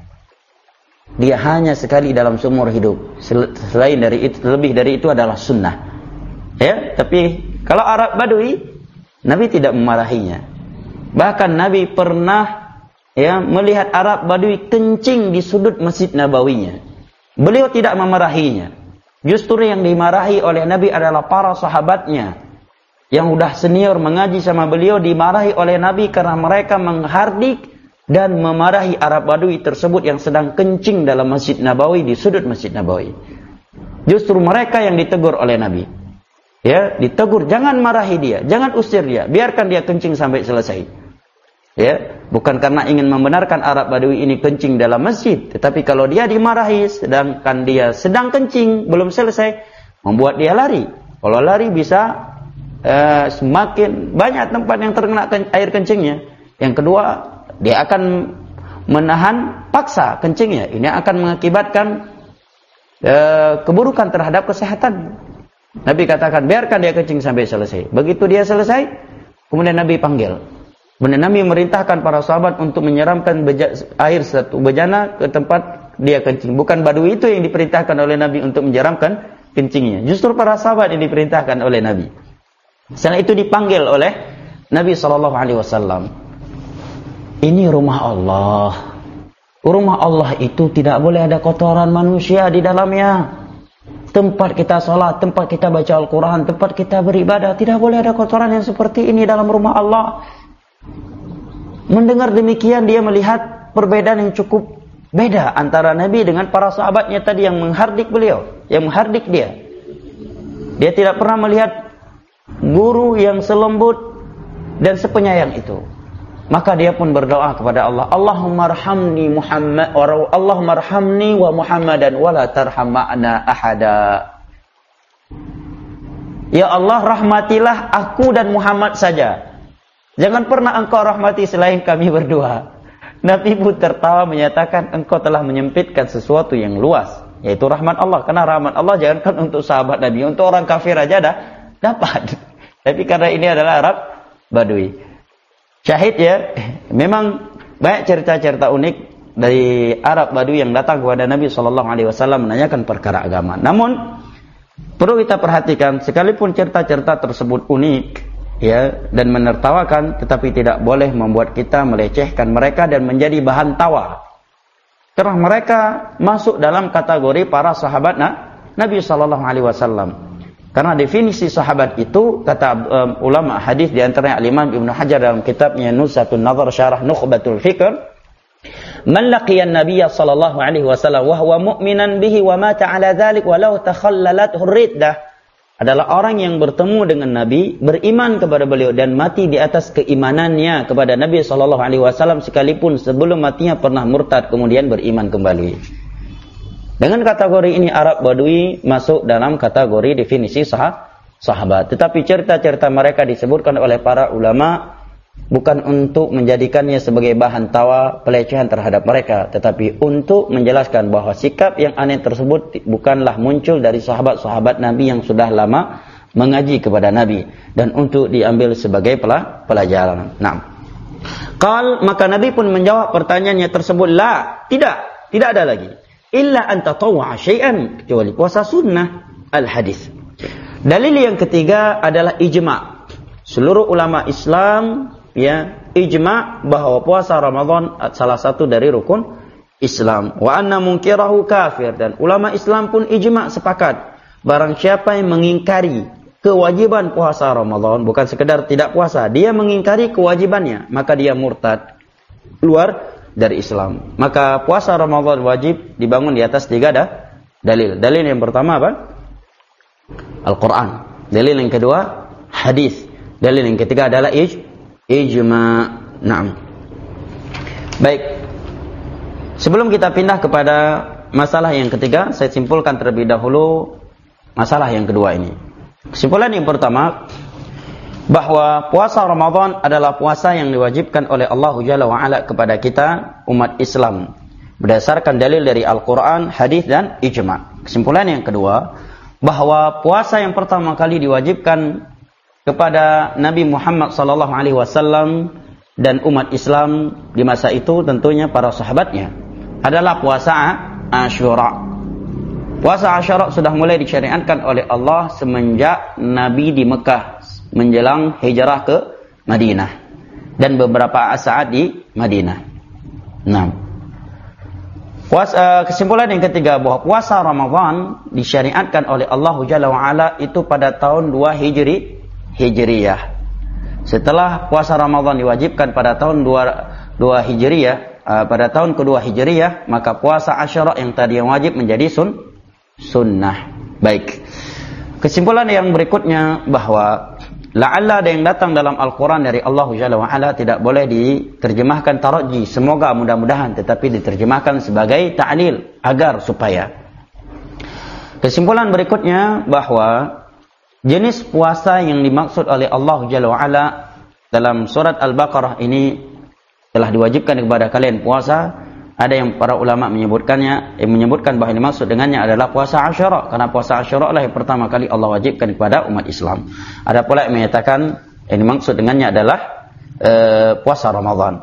Dia hanya sekali dalam seumur hidup. Selain dari itu, lebih dari itu adalah sunnah. Ya, tapi kalau Arab Badui, Nabi tidak memarahinya. Bahkan Nabi pernah ya melihat Arab Badui kencing di sudut Masjid Nabawinya. Beliau tidak memarahinya. Justru yang dimarahi oleh Nabi adalah para sahabatnya yang sudah senior mengaji sama beliau, dimarahi oleh Nabi karena mereka menghardik dan memarahi Arab Badui tersebut yang sedang kencing dalam Masjid Nabawi, di sudut Masjid Nabawi. Justru mereka yang ditegur oleh Nabi. Ya, ditegur, jangan marahi dia, jangan usir dia, biarkan dia kencing sampai selesai. Ya, bukan karena ingin membenarkan Arab Badui ini kencing dalam masjid, tetapi kalau dia dimarahi sedangkan dia sedang kencing belum selesai, membuat dia lari. Kalau lari bisa eh, semakin banyak tempat yang terkena ken- air kencingnya. Yang kedua, dia akan menahan paksa kencingnya. Ini akan mengakibatkan eh, keburukan terhadap kesehatan. Nabi katakan, biarkan dia kencing sampai selesai. Begitu dia selesai, kemudian Nabi panggil. Kemudian Nabi merintahkan para sahabat untuk menyeramkan beja, air satu bejana ke tempat dia kencing. Bukan Badui itu yang diperintahkan oleh Nabi untuk menyeramkan kencingnya. Justru para sahabat yang diperintahkan oleh Nabi. Setelah itu dipanggil oleh Nabi sallallahu alaihi wasallam, ini rumah Allah. Rumah Allah itu tidak boleh ada kotoran manusia di dalamnya. Tempat kita sholat, tempat kita baca Al-Quran, tempat kita beribadah, tidak boleh ada kotoran yang seperti ini dalam rumah Allah. Mendengar demikian, dia melihat perbedaan yang cukup beda antara Nabi dengan para sahabatnya tadi yang menghardik beliau, yang menghardik dia. Dia tidak pernah melihat guru yang selembut dan sepenyayang itu. Maka dia pun berdoa kepada Allah, Allahumma arhamni Muhammad, Allahumma arhamni wa Muhammadan wa la tarham ma'ana ahada. Ya Allah, rahmatilah aku dan Muhammad saja. Jangan pernah engkau rahmati selain kami berdua. Nabi pun tertawa menyatakan, engkau telah menyempitkan sesuatu yang luas, yaitu rahmat Allah. Karena rahmat Allah jangankan untuk sahabat Nabi, untuk orang kafir aja dah dapat. Tapi karena ini adalah Arab Badui. Syahid ya, memang banyak cerita-cerita unik dari Arab Badui yang datang kepada Nabi shallallahu alaihi wasallam menanyakan perkara agama. Namun perlu kita perhatikan, sekalipun cerita-cerita tersebut unik ya dan menertawakan, tetapi tidak boleh membuat kita melecehkan mereka dan menjadi bahan tawa. Karena mereka masuk dalam kategori para sahabat nah, Nabi shallallahu alaihi wasallam. Karena definisi sahabat itu, kata um, ulama hadis di antaranya Al-Imam Ibnu Hajar dalam kitabnya Nuzhatun Nazar Syarah Nukhbatul Fikr, man laqiya an-nabiyya sallallahu alaihi wasallam wa huwa mu'minan bihi wa mata ala dzalik walau takhallalathu riddah, adalah orang yang bertemu dengan Nabi, beriman kepada beliau dan mati di atas keimanannya kepada Nabi sallallahu alaihi wasallam sekalipun sebelum matinya pernah murtad kemudian beriman kembali. Dengan kategori ini Arab Badui masuk dalam kategori definisi sah sahabat. Tetapi cerita-cerita mereka disebutkan oleh para ulama bukan untuk menjadikannya sebagai bahan tawa pelecehan terhadap mereka, tetapi untuk menjelaskan bahwa sikap yang aneh tersebut bukanlah muncul dari sahabat-sahabat Nabi yang sudah lama mengaji kepada Nabi, dan untuk diambil sebagai pelajaran. Nah, qal, maka Nabi pun menjawab pertanyaannya tersebut, la, tidak, tidak ada lagi. Illa an tatawwa'a syai'an, kecuali puasa sunnah. Al-hadis. Dalil yang ketiga adalah ijma'. Seluruh ulama Islam ya ijma' bahwa puasa Ramadan salah satu dari rukun Islam. Wa anna munkirahu kafir, dan ulama Islam pun ijma' sepakat barang siapa yang mengingkari kewajiban puasa Ramadan, bukan sekedar tidak puasa, dia mengingkari kewajibannya, maka dia murtad, keluar dari Islam. Maka puasa Ramadan wajib dibangun di atas tiga dah dalil. Dalil yang pertama apa? Al-Quran. Dalil yang kedua hadis. Dalil yang ketiga adalah ij ijma'. Naam. Baik. Sebelum kita pindah kepada masalah yang ketiga, saya simpulkan terlebih dahulu masalah yang kedua ini. Kesimpulan yang pertama, bahwa puasa Ramadan adalah puasa yang diwajibkan oleh Allah Jalla wa'ala kepada kita umat Islam berdasarkan dalil dari Al-Quran, hadis dan ijma'. Kesimpulan yang kedua, bahwa puasa yang pertama kali diwajibkan kepada Nabi Muhammad sallallahu alaihi wasallam dan umat Islam di masa itu, tentunya para sahabatnya, adalah puasa Asyura. Puasa Asyura sudah mulai disyariatkan oleh Allah semenjak Nabi di Mekah menjelang hijrah ke Madinah dan beberapa saat di Madinah. Nah, puasa, kesimpulan yang ketiga, bahwa puasa Ramadan disyariatkan oleh Allah Jalla wa'ala itu pada tahun dua Hijri Hijriyah. Setelah puasa Ramadan diwajibkan pada tahun dua Hijriyah, uh, pada tahun kedua Hijriyah, maka puasa Asyura yang tadi yang wajib menjadi sun sunnah. Baik. Kesimpulan yang berikutnya, bahwa la'alla ada yang datang dalam Al-Quran dari Allah Jalla wa'ala tidak boleh diterjemahkan taraji, semoga, mudah-mudahan, tetapi diterjemahkan sebagai ta'lil, agar, supaya. Kesimpulan berikutnya, bahwa jenis puasa yang dimaksud oleh Allah Jalla wa'ala dalam surat Al-Baqarah ini telah diwajibkan kepada kalian puasa. Ada yang para ulama menyebutkannya, yang menyebutkan bahawa yang dimaksud dengannya adalah puasa Asyura, karena puasa Asyura lah yang pertama kali Allah wajibkan kepada umat Islam. Ada pula yang menyatakan yang dimaksud dengannya adalah e, puasa Ramadan.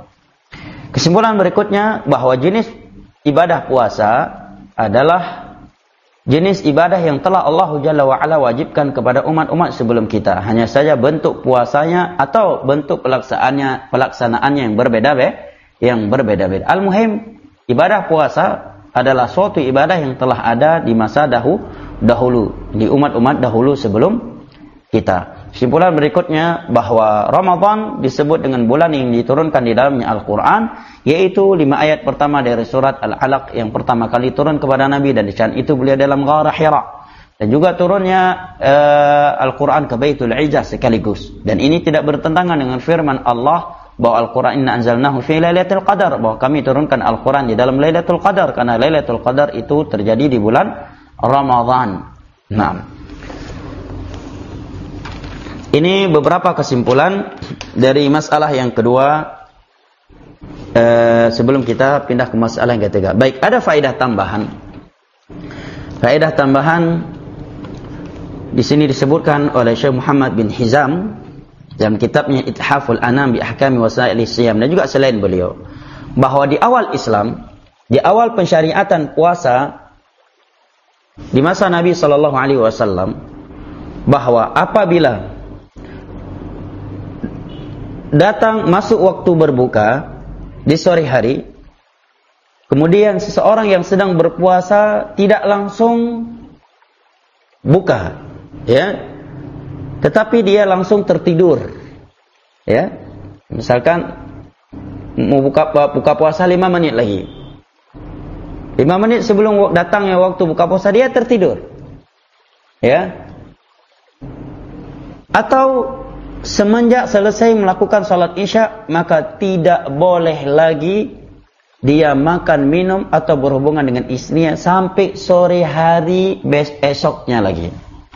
Kesimpulan berikutnya, bahwa jenis ibadah puasa adalah jenis ibadah yang telah Allah Jalla wa'ala wajibkan kepada umat-umat sebelum kita. Hanya saja bentuk puasanya atau bentuk pelaksanaannya, pelaksanaannya yang berbeda yang berbeda-beda. Al-muhim, ibadah puasa adalah suatu ibadah yang telah ada di masa dahulu, dahulu di umat-umat dahulu sebelum kita. Kesimpulan berikutnya bahwa Ramadan disebut dengan bulan yang diturunkan di dalamnya Al-Quran, yaitu lima ayat pertama dari surat Al-Alaq yang pertama kali turun kepada Nabi, dan di saat itu beliau dalam Ghar Hira, dan juga turunnya uh, Al-Quran ke Baitul Izzah sekaligus. Dan ini tidak bertentangan dengan firman Allah bahwa Al-Quran inna anzalnahu fi lailatul qadar, bahwa kami turunkan Al-Quran di dalam Lailatul Qadar, karena Lailatul Qadar itu terjadi di bulan Ramadan. Nah, ini beberapa kesimpulan dari masalah yang kedua, eh, sebelum kita pindah ke masalah yang ketiga. Baik, ada faedah tambahan. Faedah tambahan di sini disebutkan oleh Syekh Muhammad bin Hizam dalam kitabnya Ithaful Anam bi Ahkami Wasailis Siyam, dan juga selain beliau, bahwa di awal Islam, di awal pensyariatan puasa di masa Nabi sallallahu alaihi wasallam, bahwa apabila datang masuk waktu berbuka di sore hari, kemudian seseorang yang sedang berpuasa tidak langsung buka, ya, tetapi dia langsung tertidur, ya. Misalkan mau buka buka puasa lima menit lagi, lima menit sebelum datangnya waktu buka puasa dia tertidur, ya. Atau semenjak selesai melakukan salat isya, maka tidak boleh lagi dia makan, minum atau berhubungan dengan istrinya sampai sore hari esoknya lagi.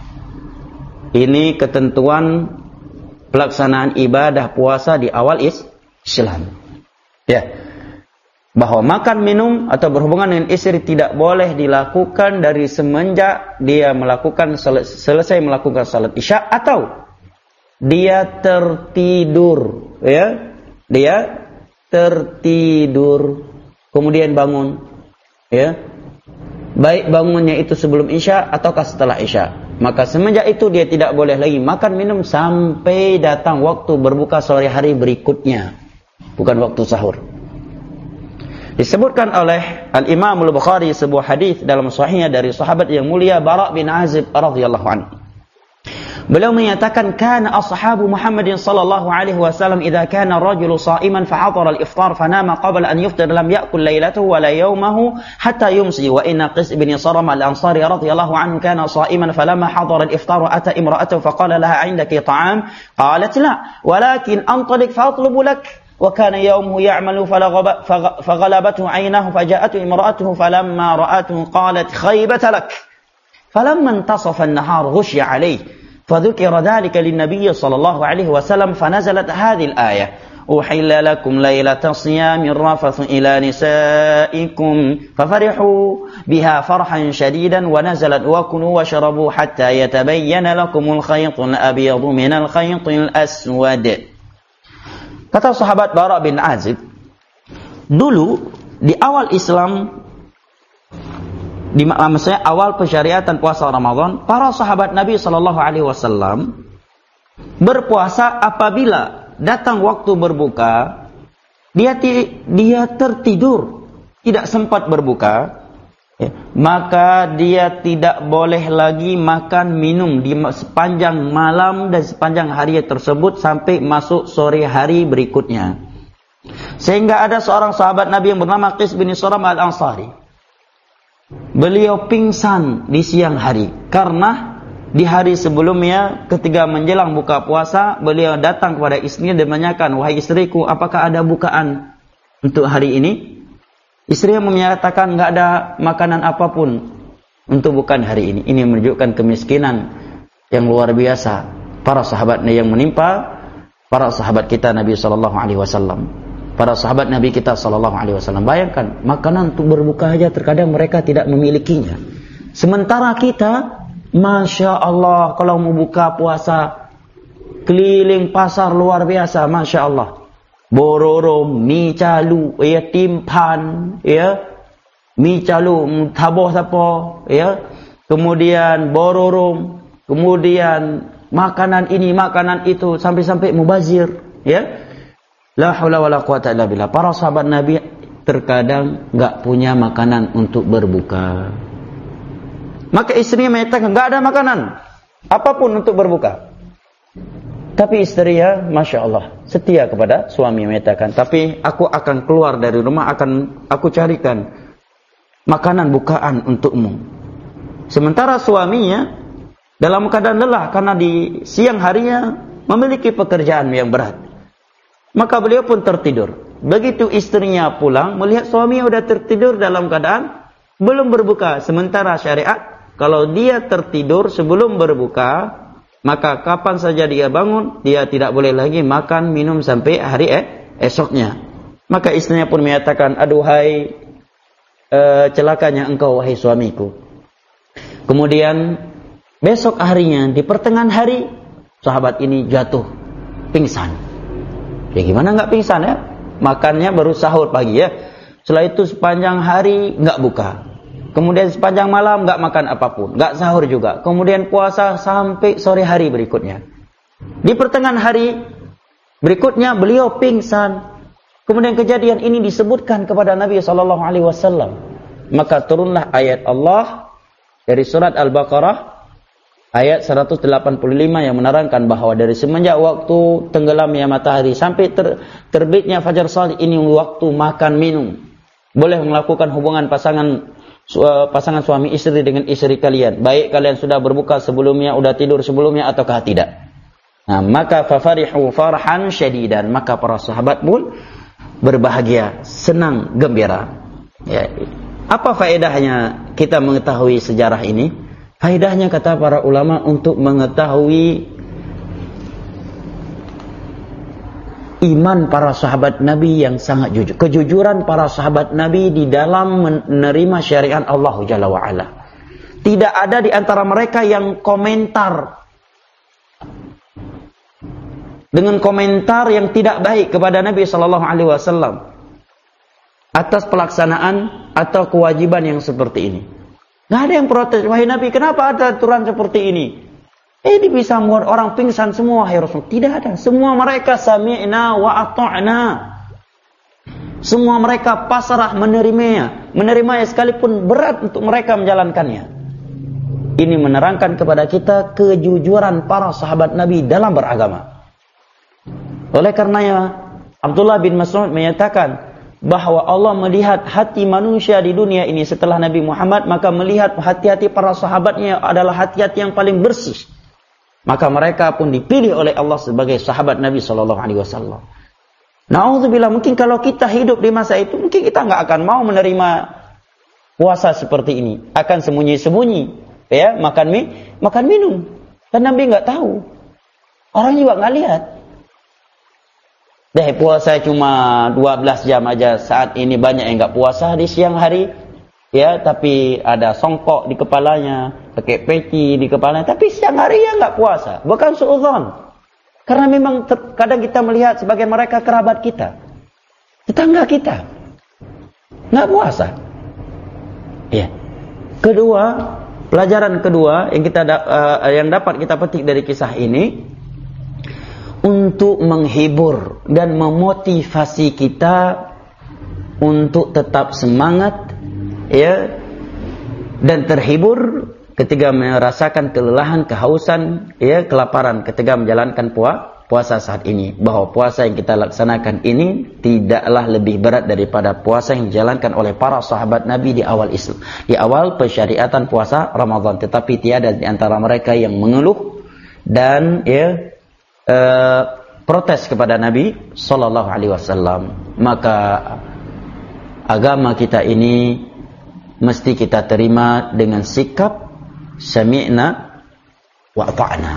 Ini ketentuan pelaksanaan ibadah puasa di awal Islam. Ya. Bahwa makan, minum atau berhubungan dengan istri tidak boleh dilakukan dari semenjak dia melakukan selesai melakukan salat isya atau dia tertidur, ya. Dia tertidur kemudian bangun, ya. Baik bangunnya itu sebelum isya ataukah setelah isya. Maka semenjak itu dia tidak boleh lagi makan minum sampai datang waktu berbuka sore hari berikutnya, bukan waktu sahur. Disebutkan oleh Al-Imam Al-Bukhari sebuah hadis dalam sahihnya dari sahabat yang mulia Bara' bin Azib radhiyallahu anhu. Beliau menyatakan, kana ashabu Muhammadin sallallahu alaihi wasallam idza kana ar-rajulu sha'iman fa hadara al-iftar fa nama qabla an yuftir lam ya'kul laylatahu wa la yawmahu hatta yumsi. Wa inna Qis bin Saram al-Ansari radhiyallahu anhu kana sha'iman falamma hadara al-iftar ata imra'atahu fa qala laha 'indaki ta'am? Qalat la, walakin antaliq fa atlubu lak. Wa kana yawmuhu ya'malu faghalabathu 'aynahu faja'atu imra'atuhu falamma ra'atuhu qalat khaybata lak. Falamma intasafa an-nahar ghushiya 'alayhi فذكر ذلك للنبي صلى الله عليه وسلم فنزلت هذه الآية أحل لكم ليلة الصيام الرفث إلى نسائكم ففرحوا بها فرحا شديدا ونزلت وكلوا واشربوا حتى يتبين لكم الخيط الأبيض من الخيط الأسود. Kata sahabat Bara' bin Azib, dulu di awal Islam, di maksudnya awal pensyariatan puasa Ramadan, para sahabat Nabi sallallahu alaihi wasallam berpuasa apabila datang waktu berbuka, dia dia tertidur, tidak sempat berbuka, ya, maka dia tidak boleh lagi makan minum di sepanjang malam dan sepanjang hari tersebut sampai masuk sore hari berikutnya. Sehingga ada seorang sahabat Nabi yang bernama Qis bin Saram al-Ansari. Beliau pingsan di siang hari karena di hari sebelumnya ketika menjelang buka puasa beliau datang kepada istrinya dan menanyakan, wahai istriku, apakah ada bukaan untuk hari ini? Istrinya menyatakan enggak ada makanan apapun untuk bukaan hari ini. Ini menunjukkan kemiskinan yang luar biasa para sahabatnya yang menimpa para sahabat kita Nabi sallallahu alaihi wasallam. Para sahabat Nabi kita sallallahu alaihi wasallam, bayangkan makanan untuk berbuka saja terkadang mereka tidak memilikinya. Sementara kita, masya Allah, kalau mau buka puasa keliling pasar luar biasa, masya Allah. Bororo, mi calu, ya timpan, ya mi calu, taboh tapo, ya kemudian bororong, kemudian makanan ini, makanan itu, sampai-sampai mubazir, ya. La haula wala quwata illa billah. Para sahabat Nabi terkadang enggak punya makanan untuk berbuka. Maka istrinya mengatakan, enggak ada makanan apapun untuk berbuka. Tapi istrinya, Masya Allah, setia kepada suami, mengatakan, tapi aku akan keluar dari rumah, akan aku carikan makanan bukaan untukmu. Sementara suaminya dalam keadaan lelah karena di siang harinya memiliki pekerjaan yang berat. Maka beliau pun tertidur. Begitu istrinya pulang, melihat suaminya sudah tertidur dalam keadaan belum berbuka. Sementara syariat, kalau dia tertidur sebelum berbuka, maka kapan saja dia bangun, dia tidak boleh lagi makan, minum sampai hari eh, esoknya. Maka istrinya pun menyatakan, aduhai eh, celakanya engkau wahai suamiku. Kemudian besok harinya, di pertengahan hari, sahabat ini jatuh pingsan. Ya gimana nggak pingsan ya? Makannya baru sahur pagi ya. Setelah itu sepanjang hari nggak buka. Kemudian sepanjang malam nggak makan apapun, nggak sahur juga. Kemudian puasa sampai sore hari berikutnya. Di pertengahan hari berikutnya beliau pingsan. Kemudian kejadian ini disebutkan kepada Nabi shallallahu alaihi wasallam. Maka turunlah ayat Allah dari surat Al-Baqarah ayat seratus delapan puluh lima yang menerangkan bahwa dari semenjak waktu tenggelamnya matahari sampai ter, terbitnya fajar shadiq ini waktu makan minum. Boleh melakukan hubungan pasangan pasangan suami istri dengan istri kalian, baik kalian sudah berbuka sebelumnya, sudah tidur sebelumnya ataukah tidak. Nah, maka fafarihu farhan syadidan, maka para sahabat pun berbahagia, senang, gembira. Ya. Apa faedahnya kita mengetahui sejarah ini? Faedahnya kata para ulama untuk mengetahui iman para sahabat Nabi yang sangat jujur. Kejujuran para sahabat Nabi di dalam menerima syariat Allah Jalla wa'ala. Tidak ada di antara mereka yang komentar dengan komentar yang tidak baik kepada Nabi Sallallahu Alaihi Wasallam atas pelaksanaan atau kewajiban yang seperti ini. Nggak ada yang protes, wahai Nabi, kenapa ada aturan seperti ini? Eh, ini bisa membuat orang pingsan semua, wahai Rasul. Tidak ada. Semua mereka sami'na wa ata'na. Semua mereka pasrah menerimanya. Menerimanya sekalipun berat untuk mereka menjalankannya. Ini menerangkan kepada kita kejujuran para sahabat Nabi dalam beragama. Oleh karenanya, Abdullah bin Mas'ud menyatakan bahwa Allah melihat hati manusia di dunia ini setelah Nabi Muhammad, maka melihat hati-hati para sahabatnya adalah hati-hati yang paling bersih. Maka mereka pun dipilih oleh Allah sebagai sahabat Nabi Sallallahu Alaihi Wasallam. Na'udzubillah, mungkin kalau kita hidup di masa itu, mungkin kita nggak akan mau menerima puasa seperti ini, akan sembunyi-sembunyi, ya, makan mie, makan minum, dan Nabi nggak tahu, orang juga nggak lihat. Deh, puasa cuma dua belas jam aja. Saat ini banyak yang nggak puasa di siang hari, ya, tapi ada songkok di kepalanya, pakai peci di kepalanya, tapi siang hari ya nggak puasa. Bukan suudzon, karena memang kadang kita melihat sebagian mereka kerabat kita, tetangga kita, nggak puasa. Ya. Kedua, pelajaran kedua yang kita uh, yang dapat kita petik dari kisah ini, untuk menghibur dan memotivasi kita untuk tetap semangat, ya, dan terhibur ketika merasakan kelelahan, kehausan, ya, kelaparan ketika menjalankan puasa saat ini. Bahwa puasa yang kita laksanakan ini tidaklah lebih berat daripada puasa yang dijalankan oleh para sahabat Nabi di awal Islam, di awal pensyariatan puasa Ramadan. Tetapi tiada di antara mereka yang mengeluh dan, ya, Uh, protes kepada Nabi Sallallahu Alaihi Wasallam. Maka agama kita ini mesti kita terima dengan sikap sami'na wa ata'na.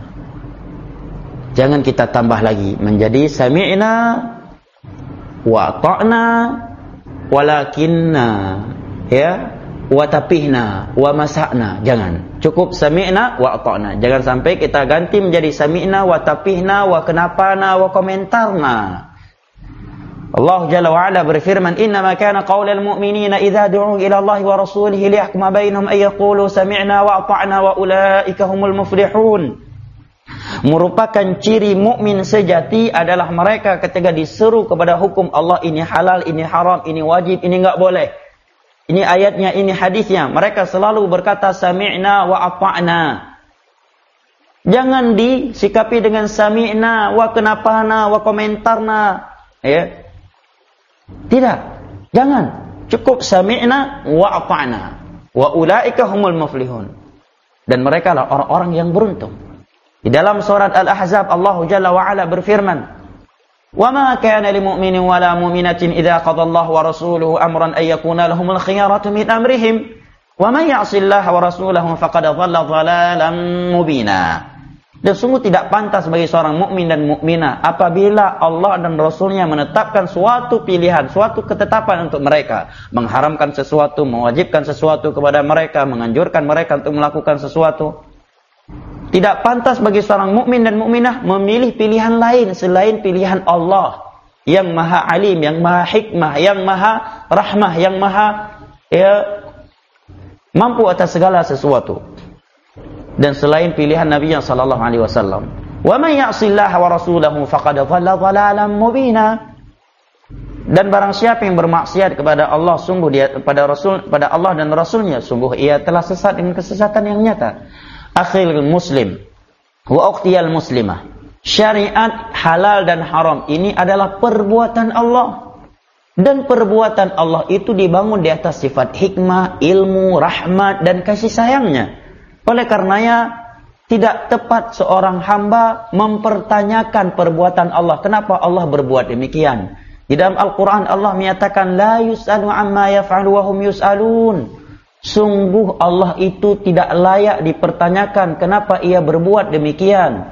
Jangan kita tambah lagi menjadi sami'na wa ata'na walakinna, ya, wa tapihna wa masakna. Jangan. Cukup sami'na wa ata'na. Jangan sampai kita ganti menjadi sami'na wa tapihna wa kenapana wa komentarna. Allah Jalla wa Ala berfirman, "Innama kana qaulal mu'minina idza du'u ila Allah wa rasulihi liyahkuma bainahum ay yaqulu sami'na wa ata'na wa ulaika humul muflihun." Merupakan ciri mukmin sejati adalah mereka ketika diseru kepada hukum Allah, ini halal, ini haram, ini wajib, ini enggak boleh. Ini ayatnya, ini hadisnya. Mereka selalu berkata sami'na wa ata'na. Jangan disikapi dengan sami'na wa kenapana wa komentarna. Ya. Tidak. Jangan. Cukup sami'na wa ata'na. Wa ulaika humul muflihun. Dan mereka lah orang-orang yang beruntung. Di dalam surat Al-Ahzab Allah Jalla wa Ala berfirman, "Wa ma kana lil mu'minin wa la mu'minatin idza qada Allahu wa rasuluhu amran ay yakuna lahumul khiyaratu min amrihim wa man ya'si Allaha wa rasulahu faqad dhalla dhalalan mubina." Dan sungguh tidak pantas bagi seorang mukmin dan mukminah apabila Allah dan Rasulnya menetapkan suatu pilihan, suatu ketetapan untuk mereka, mengharamkan sesuatu, mewajibkan sesuatu kepada mereka, menganjurkan mereka untuk melakukan sesuatu. Tidak pantas bagi seorang mukmin dan mukminah memilih pilihan lain selain pilihan Allah yang Maha Alim, yang Maha Hikmah, yang Maha Rahmah, yang Maha ya, mampu atas segala sesuatu. Dan selain pilihan Nabi sallallahu alaihi wasallam. Wa may ya'sillaha wa rasulahu faqad dhalla dhalalan mubina. Dan barang siapa yang bermaksiat kepada Allah, sungguh dia pada Rasul, pada Allah dan Rasulnya, sungguh ia telah sesat dengan kesesatan yang nyata. Akhil muslim wa ukhtiyal muslimah. Syariat halal dan haram ini adalah perbuatan Allah. Dan perbuatan Allah itu dibangun di atas sifat hikmah, ilmu, rahmat, dan kasih sayangnya. Oleh karenanya tidak tepat seorang hamba mempertanyakan perbuatan Allah. Kenapa Allah berbuat demikian? Di dalam Al-Quran Allah menyatakan, "La yus'alu amma yaf'alu wa hum yus'alun." Sungguh Allah itu tidak layak dipertanyakan kenapa ia berbuat demikian.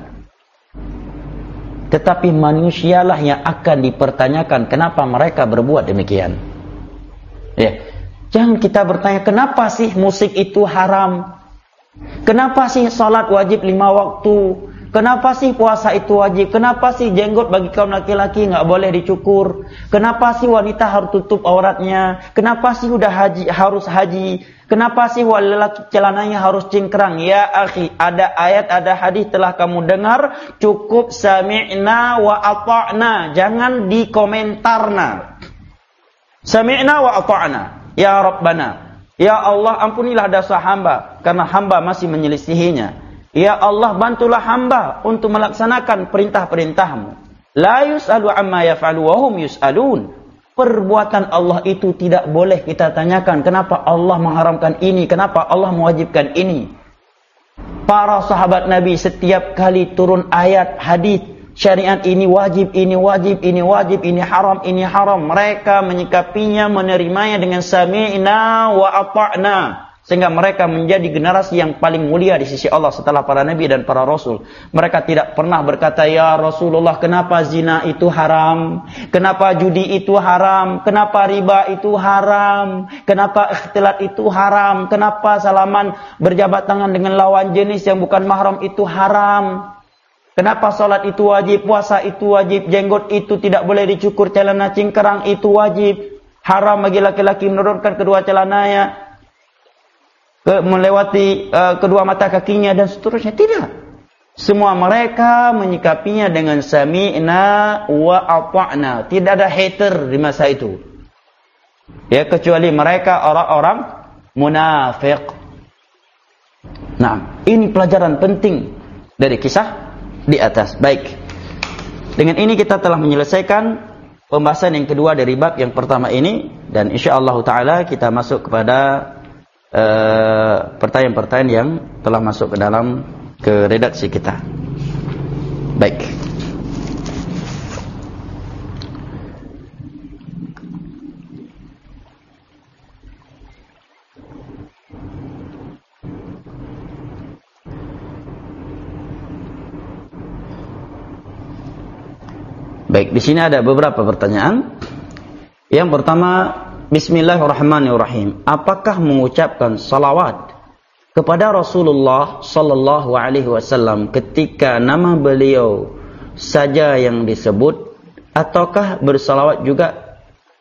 Tetapi manusialah yang akan dipertanyakan kenapa mereka berbuat demikian. Ya. Jangan kita bertanya, kenapa sih musik itu haram? Kenapa sih salat wajib lima waktu? Kenapa sih puasa itu wajib? Kenapa sih jenggot bagi kaum laki-laki nggak boleh dicukur? Kenapa sih wanita harus tutup auratnya? Kenapa sih udah haji harus haji? Kenapa sih lelaki celananya harus cingkrang? Ya akhi, ada ayat, ada hadis telah kamu dengar, cukup sami'na wa ata'na, jangan dikomentarna. Sami'na wa ata'na, ya Rabbana. Ya Allah, ampunilah dosa hamba karena hamba masih menyelisihinya. Ya Allah, bantulah hamba untuk melaksanakan perintah-perintahmu. La yus'alu amma yaf'alu wa hum yus'alun. Perbuatan Allah itu tidak boleh kita tanyakan kenapa Allah mengharamkan ini, kenapa Allah mewajibkan ini. Para sahabat Nabi setiap kali turun ayat hadis syariat ini wajib, ini wajib, ini wajib, ini haram, ini haram, mereka menyikapinya, menerimanya dengan sami'na wa ata'na, sehingga mereka menjadi generasi yang paling mulia di sisi Allah setelah para nabi dan para rasul. Mereka tidak pernah berkata, "Ya Rasulullah, kenapa zina itu haram? Kenapa judi itu haram? Kenapa riba itu haram? Kenapa ikhtilat itu haram? Kenapa salaman berjabat tangan dengan lawan jenis yang bukan mahram itu haram? Kenapa salat itu wajib, puasa itu wajib, jenggot itu tidak boleh dicukur, celana cingkrang itu wajib, haram bagi laki-laki menurunkan kedua celananya, ke, melewati uh, kedua mata kakinya dan seterusnya?" Tidak. Semua mereka menyikapinya dengan sami'na wa ata'na. Tidak ada hater di masa itu. Ya, kecuali mereka orang-orang munafik. Nah, ini pelajaran penting dari kisah di atas. Baik. Dengan ini kita telah menyelesaikan pembahasan yang kedua dari bab yang pertama ini, dan insyaallah taala kita masuk kepada uh, pertanyaan-pertanyaan yang telah masuk ke dalam ke redaksi kita. Baik. Baik, di sini ada beberapa pertanyaan. Yang pertama, Bismillahirrahmanirrahim. Apakah mengucapkan salawat kepada Rasulullah sallallahu alaihi wasallam ketika nama beliau saja yang disebut ataukah bersalawat juga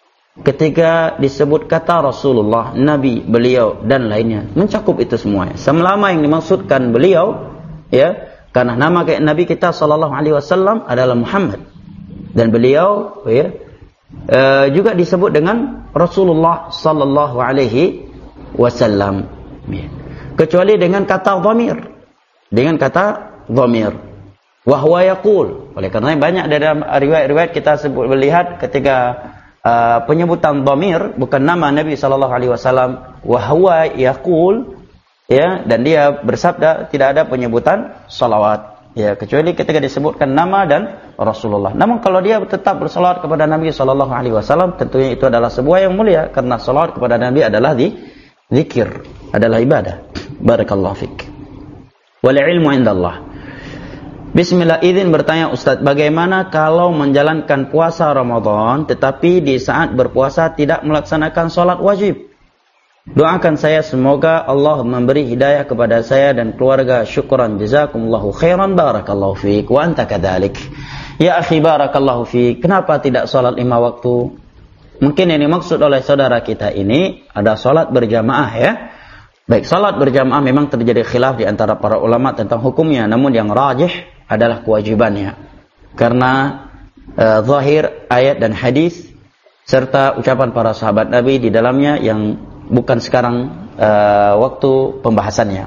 ketika disebut kata Rasulullah, Nabi, beliau dan lainnya? Mencakup itu semuanya. Selama yang dimaksudkan beliau, ya, karena nama kayak Nabi kita sallallahu alaihi wasallam adalah Muhammad, dan beliau, ya, e, juga disebut dengan Rasulullah sallallahu alaihi wasallam. Ya. Kecuali dengan kata dhamir, dengan kata dhamir. Wa huwa yaqul. Oleh karena banyak dalam riwayat-riwayat kita sebut melihat ketika uh, penyebutan dhamir bukan nama Nabi sallallahu alaihi wasallam, wa huwa yaqul, ya, dan dia bersabda, tidak ada penyebutan salawat, ya, kecuali ketika disebutkan nama dan Rasulullah. Namun kalau dia tetap bersalawat kepada Nabi sallallahu alaihi wasallam, tentunya itu adalah sebuah yang mulia, karena salawat kepada Nabi adalah di zikir, adalah ibadah. Barakallahu fik. Wal ilmu indallah. Bismillah, izin bertanya Ustaz, bagaimana kalau menjalankan puasa Ramadan tetapi di saat berpuasa tidak melaksanakan sholat wajib? Doakan saya semoga Allah memberi hidayah kepada saya dan keluarga. Syukran, jazakumullahu khairan, barakallahu fiik, wa anta kadzalik. Ya akhi, barakallahu fiik. Kenapa tidak sholat lima waktu? Mungkin yang dimaksud oleh saudara kita ini ada sholat berjamaah, ya. Baik, sholat berjamaah memang terjadi khilaf di antara para ulama tentang hukumnya, namun yang rajih adalah kewajibannya, karena uh, zahir ayat dan hadis serta ucapan para sahabat Nabi di dalamnya yang bukan sekarang uh, waktu pembahasannya.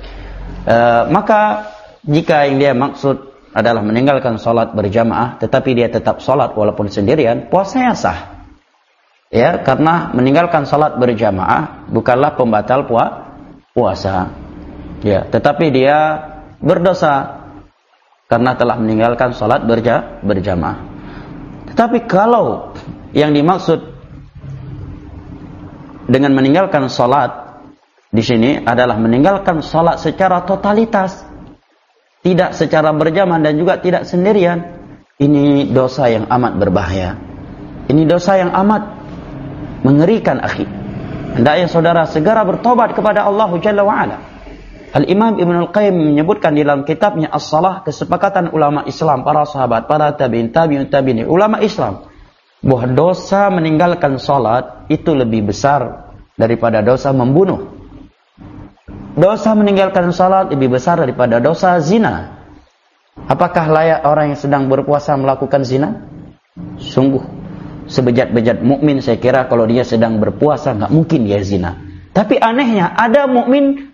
Uh, maka jika yang dia maksud adalah meninggalkan sholat berjamaah tetapi dia tetap sholat walaupun sendirian, puasanya sah, ya, karena meninggalkan sholat berjamaah bukanlah pembatal puasa, ya, tetapi dia berdosa karena telah meninggalkan salat berja, berjamaah. Tetapi kalau yang dimaksud dengan meninggalkan salat di sini adalah meninggalkan salat secara totalitas, tidak secara berjamaah dan juga tidak sendirian, ini dosa yang amat berbahaya. Ini dosa yang amat mengerikan, akhi. Hendaknya saudara segera bertobat kepada Allah Jalla wa Ala. Al-Imam Ibn Al-Qayyim menyebutkan di dalam kitabnya As-Salah, kesepakatan ulama Islam, para sahabat, para tabi'in, tabi'in, tabi'in, ulama Islam, bahwa dosa meninggalkan salat itu lebih besar daripada dosa membunuh. Dosa meninggalkan salat lebih besar daripada dosa zina. Apakah layak orang yang sedang berpuasa melakukan zina? Sungguh, sebejat-bejat mukmin saya kira kalau dia sedang berpuasa nggak mungkin dia zina. Tapi anehnya ada mukmin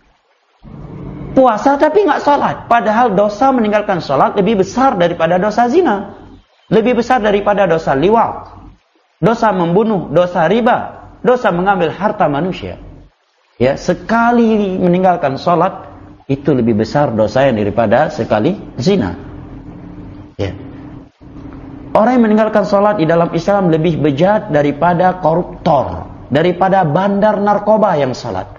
puasa tapi nggak sholat, padahal dosa meninggalkan sholat lebih besar daripada dosa zina, lebih besar daripada dosa liwat, dosa membunuh, dosa riba, dosa mengambil harta manusia. Ya, sekali meninggalkan sholat itu lebih besar dosa yang daripada sekali zina. Ya. Orang yang meninggalkan sholat di dalam Islam lebih bejat daripada koruptor, daripada bandar narkoba yang sholat.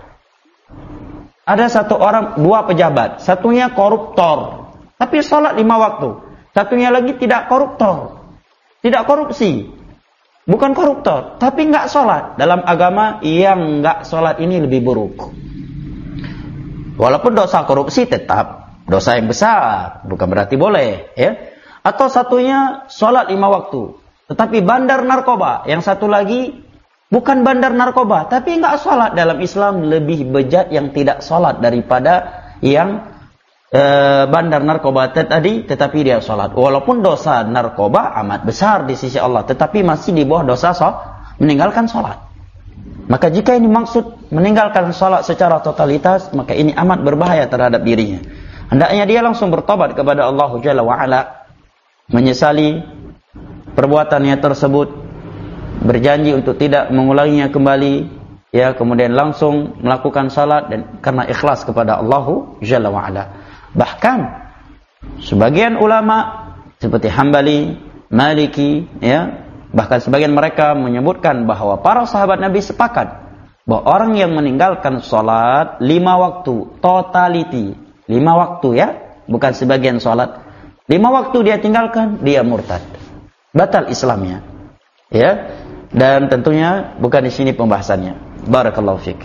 Ada satu orang, dua pejabat, satunya koruptor, tapi sholat lima waktu. Satunya lagi tidak koruptor, tidak korupsi, bukan koruptor, tapi nggak sholat. Dalam agama, yang nggak sholat ini lebih buruk. Walaupun dosa korupsi tetap dosa yang besar, bukan berarti boleh, ya. Atau satunya sholat lima waktu, tetapi bandar narkoba. Yang satu lagi bukan bandar narkoba, tapi nggak sholat. Dalam Islam lebih bejat yang tidak sholat daripada yang e, bandar narkoba tadi, tetapi dia sholat. Walaupun dosa narkoba amat besar di sisi Allah, tetapi masih di bawah dosa sholat, meninggalkan sholat. Maka jika ini maksud meninggalkan sholat secara totalitas, maka ini amat berbahaya terhadap dirinya. Hendaknya dia langsung bertobat kepada Allah Jalla wa'ala, menyesali perbuatannya tersebut, berjanji untuk tidak mengulanginya kembali, ya, kemudian langsung melakukan salat dan karena ikhlas kepada Allah Jalla wa Ala. Bahkan sebagian ulama seperti Hambali, Maliki, ya, bahkan sebagian mereka menyebutkan bahwa para sahabat Nabi sepakat bahwa orang yang meninggalkan salat lima waktu, totality, lima waktu, ya, bukan sebagian salat, lima waktu dia tinggalkan, dia murtad, batal Islamnya, ya. Dan tentunya bukan di sini pembahasannya. Barakallahu fiik.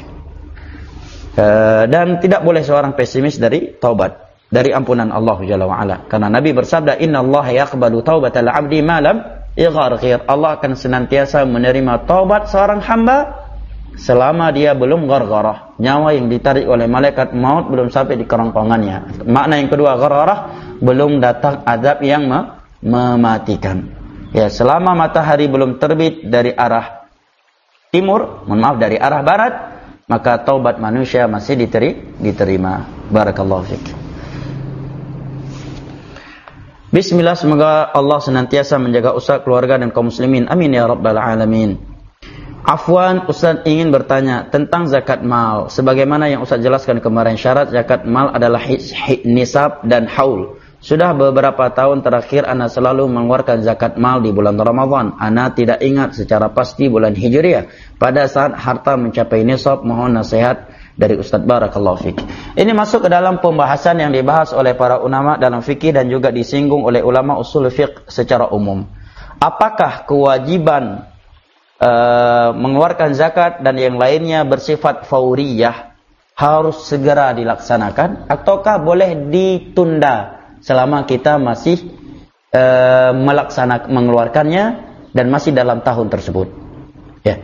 E, dan tidak boleh seorang pesimis dari taubat, dari ampunan Allah Jalla wa Ala. Karena Nabi bersabda, "Innallaha yaqbalu taubatal 'abdi ma lam igharghir. Allah akan senantiasa menerima taubat seorang hamba selama dia belum ghargharah, nyawa yang ditarik oleh malaikat maut belum sampai di kerongkongannya. Makna yang kedua ghargharah, belum datang azab yang mematikan. Ya, selama matahari belum terbit dari arah timur, mohon maaf dari arah barat, maka taubat manusia masih diteri, diterima. Barakallahu fiik. Bismillah, semoga Allah senantiasa menjaga usaha keluarga dan kaum muslimin. Amin ya rabbal alamin. Afwan, Ustaz ingin bertanya tentang zakat mal. Sebagaimana yang Ustaz jelaskan kemarin, syarat zakat mal adalah nisab dan haul. Sudah beberapa tahun terakhir ana selalu mengeluarkan zakat mal di bulan Ramadan. Ana tidak ingat secara pasti bulan Hijriah. Pada saat harta mencapai nisab, mohon nasihat dari Ustaz. Barakallahu fiik. Ini masuk ke dalam pembahasan yang dibahas oleh para ulama dalam fikih dan juga disinggung oleh ulama usul fiqh secara umum. Apakah kewajiban uh, mengeluarkan zakat dan yang lainnya bersifat fauriyah harus segera dilaksanakan ataukah boleh ditunda selama kita masih uh, melaksanakan mengeluarkannya dan masih dalam tahun tersebut? Ya.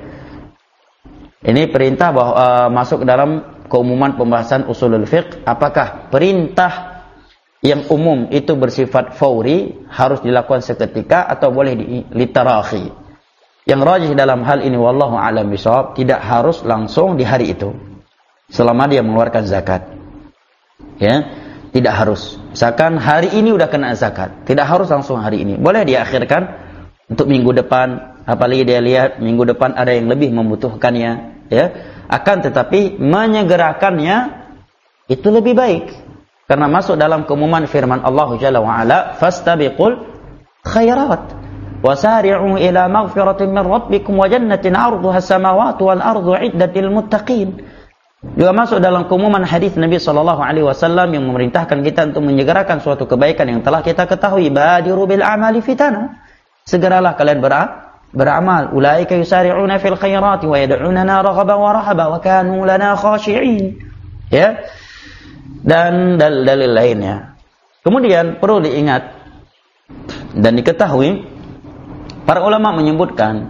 Ini perintah bahwa uh, masuk ke dalam keumuman pembahasan usulul fiqh. Apakah perintah yang umum itu bersifat fauri, harus dilakukan seketika atau boleh litarahi? Yang rajih dalam hal ini wallahu a'lam bishawab, tidak harus langsung di hari itu selama dia mengeluarkan zakat. Ya, tidak harus. Misalkan hari ini udah kena zakat, tidak harus langsung hari ini. Boleh diakhirkan untuk minggu depan, apalagi dia lihat minggu depan ada yang lebih membutuhkannya. Ya, akan tetapi menyegerakannya itu lebih baik karena masuk dalam keumuman firman Allah Jalla wa Ala, fastabiqul khairat wasari'u ila maghfiratin min rabbikum wa jannatin 'arduha as-samawati wal ardu 'iddatil muttaqin. Juga masuk dalam keumuman hadis Nabi sallallahu alaihi wasallam yang memerintahkan kita untuk menyegerakan suatu kebaikan yang telah kita ketahui, badiru bil amali fitana, segeralah kalian beramal beramal. Ulaika yusari'una fil khairati wa yad'unana raghaban wa rahaba wa kanu lana khashi'in. Ya. Dan dalil-dalil lainnya. Kemudian perlu diingat dan diketahui, para ulama menyebutkan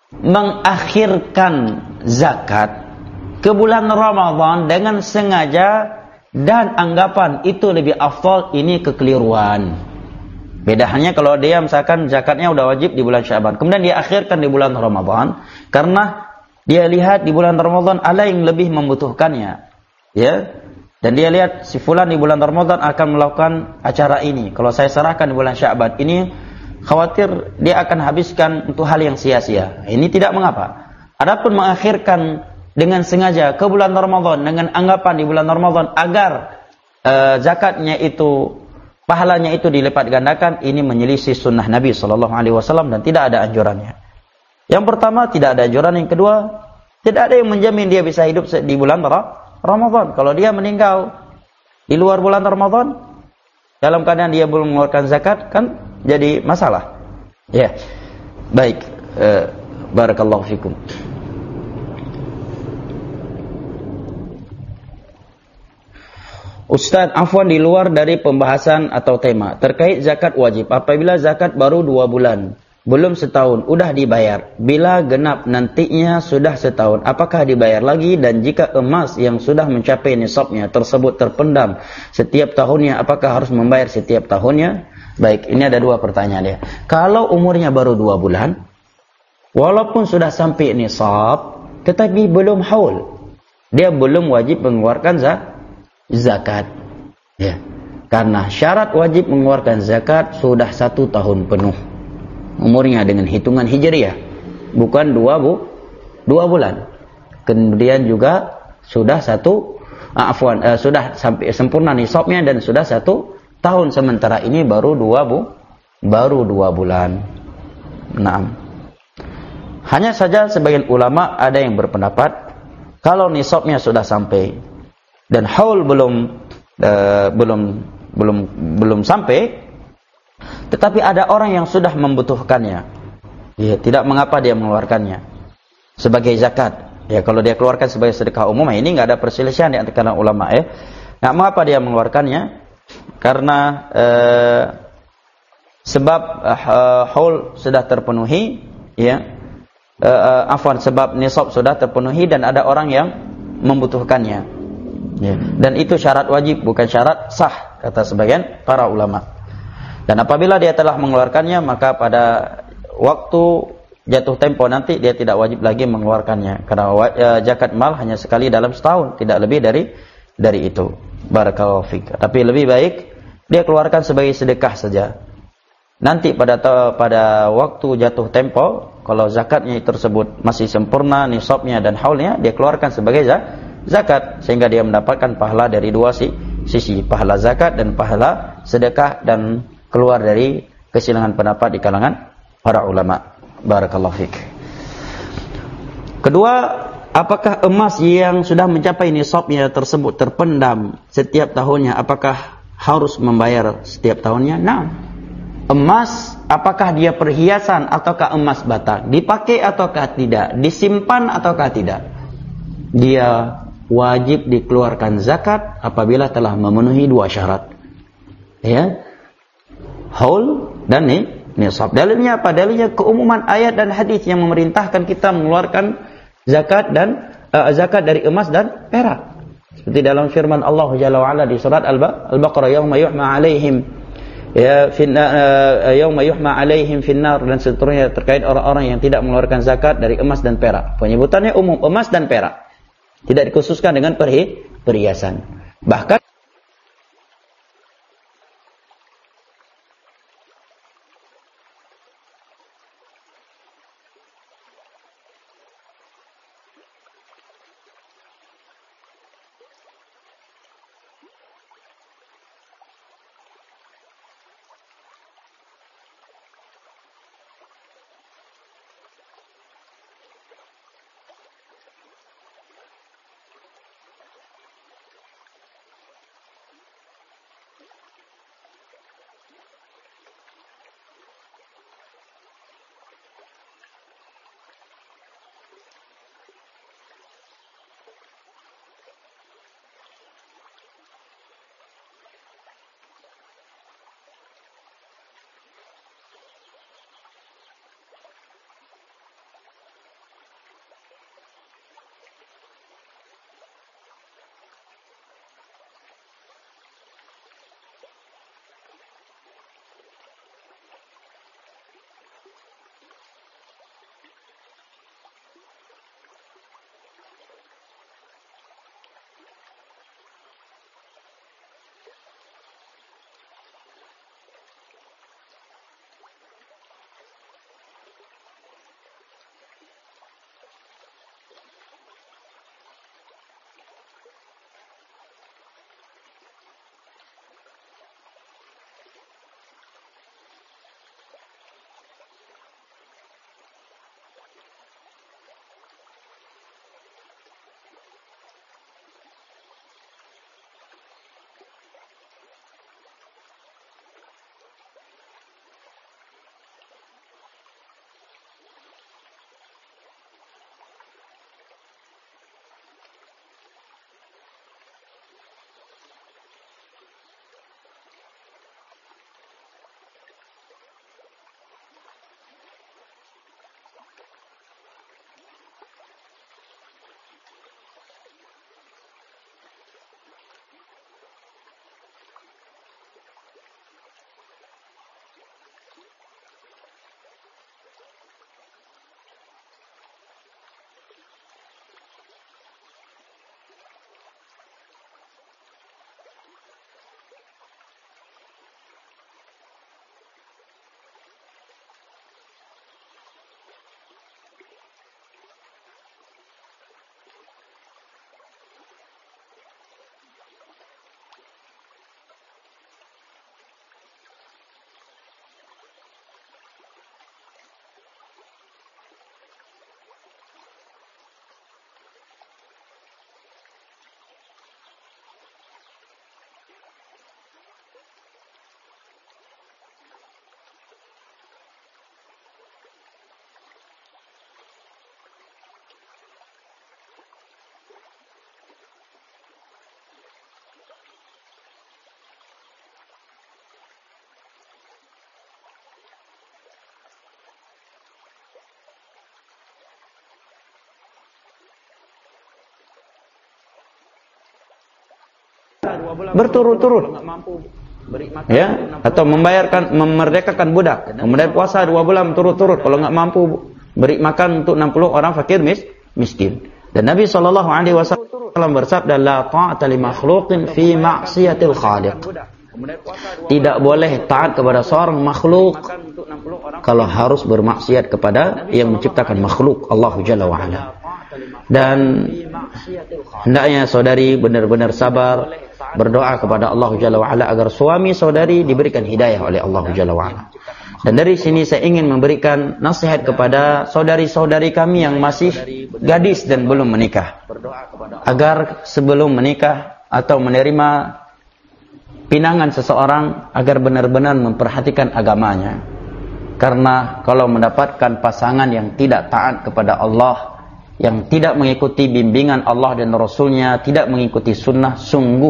mengakhirkan zakat ke bulan Ramadan dengan sengaja dan anggapan itu lebih afdal, ini kekeliruan. Beda hanya kalau dia misalkan zakatnya udah wajib di bulan Syaban, kemudian dia akhirkan di bulan Ramadan karena dia lihat di bulan Ramadan ada yang lebih membutuhkannya, ya. Dan dia lihat si fulan di bulan Ramadan akan melakukan acara ini. Kalau saya serahkan di bulan Syaban, ini khawatir dia akan habiskan untuk hal yang sia-sia. Ini tidak mengapa. Adapun mengakhirkan dengan sengaja ke bulan Ramadan dengan anggapan di bulan Ramadan agar uh, zakatnya itu, pahalanya itu dilipat gandakan, ini menyelisih sunnah Nabi sallallahu alaihi wasallam dan tidak ada anjurannya. Yang pertama, tidak ada anjuran. Yang kedua, tidak ada yang menjamin dia bisa hidup di bulan Ramadan. Kalau dia meninggal di luar bulan Ramadan dalam keadaan dia belum mengeluarkan zakat, kan jadi masalah. Ya. Baik, uh, barakallahu fikum. Ustaz, afwan di luar dari pembahasan atau tema terkait zakat wajib. Apabila zakat baru dua bulan, belum setahun, udah dibayar. Bila genap nantinya sudah setahun, apakah dibayar lagi? Dan jika emas yang sudah mencapai nisabnya tersebut terpendam setiap tahunnya, apakah harus membayar setiap tahunnya? Baik, ini ada dua pertanyaan ya. Kalau umurnya baru dua bulan, walaupun sudah sampai nisab, tetapi belum haul, dia belum wajib mengeluarkan zakat. Zakat, ya, karena syarat wajib mengeluarkan zakat sudah satu tahun penuh umurnya dengan hitungan hijriah, bukan dua bu, dua bulan. Kemudian juga sudah satu, afwan, uh, sudah sampai sempurna nisabnya dan sudah satu tahun. Sementara ini baru dua bu, baru dua bulan. Nah, hanya saja sebagian ulama ada yang berpendapat kalau nisabnya sudah sampai dan haul belum uh, belum belum belum sampai, tetapi ada orang yang sudah membutuhkannya, ya, tidak mengapa dia mengeluarkannya sebagai zakat. Ya, kalau dia keluarkan sebagai sedekah umum, ini nggak ada perselisihan di antara ulama, ya. Nggak mengapa dia mengeluarkannya, karena uh, sebab uh, haul sudah terpenuhi, ya, uh, uh, afwan, sebab nisab sudah terpenuhi dan ada orang yang membutuhkannya, ya. Dan itu syarat wajib, bukan syarat sah, kata sebagian para ulama. Dan apabila dia telah mengeluarkannya, maka pada waktu jatuh tempo nanti dia tidak wajib lagi mengeluarkannya, karena uh, zakat mal hanya sekali dalam setahun, tidak lebih dari dari itu. Barakallahu fik. Tapi lebih baik dia keluarkan sebagai sedekah saja. Nanti pada pada waktu jatuh tempo, kalau zakatnya tersebut masih sempurna nisabnya dan haulnya, dia keluarkan sebagai zakat, sehingga dia mendapatkan pahala dari dua sisi, pahala zakat dan pahala sedekah, dan keluar dari kesilangan pendapat di kalangan para ulama. Barakallahu fik. Kedua, apakah emas yang sudah mencapai nisabnya tersebut terpendam setiap tahunnya, apakah harus membayar setiap tahunnya? Nah, emas, apakah dia perhiasan ataukah emas batak, dipakai ataukah tidak, disimpan ataukah tidak, dia wajib dikeluarkan zakat apabila telah memenuhi dua syarat, ya, haul dan nisab. Dalilnya apa? Dalilnya keumuman ayat dan hadis yang memerintahkan kita mengeluarkan zakat dan uh, zakat dari emas dan perak. Seperti dalam firman Allah Jalla wa Ala di surat Al-Baqarah, yauma yuhma 'alaihim ya finna uh, yauma yuhma 'alaihim finnar, dan seterusnya terkait orang-orang yang tidak mengeluarkan zakat dari emas dan perak. Penyebutannya umum, emas dan perak. Tidak dikhususkan dengan perhi perhiasan. Bahkan berturut-turut. Ya, atau membayarkan memerdekakan budak, kemudian puasa dua bulan berturut-turut kalau nggak mampu beri makan untuk enam puluh orang fakir mis, miskin. Dan Nabi shallallahu alaihi wasallam bersabda, la ta'ata li makhluqin fi ma'siyatil khaliq. Tidak boleh taat kepada seorang makhluk kalau harus bermaksiat kepada yang menciptakan makhluk, Allah Jalla wa Ala. Dan hendaknya saudari benar-benar sabar, berdoa kepada Allah Jalla wa Ala agar suami saudari diberikan hidayah oleh Allah Jalla wa Ala. Dan dari sini saya ingin memberikan nasihat kepada saudari-saudari kami yang masih gadis dan belum menikah, agar sebelum menikah atau menerima pinangan seseorang agar benar-benar memperhatikan agamanya. Karena kalau mendapatkan pasangan yang tidak taat kepada Allah, yang tidak mengikuti bimbingan Allah dan Rasulnya, tidak mengikuti sunnah, sungguh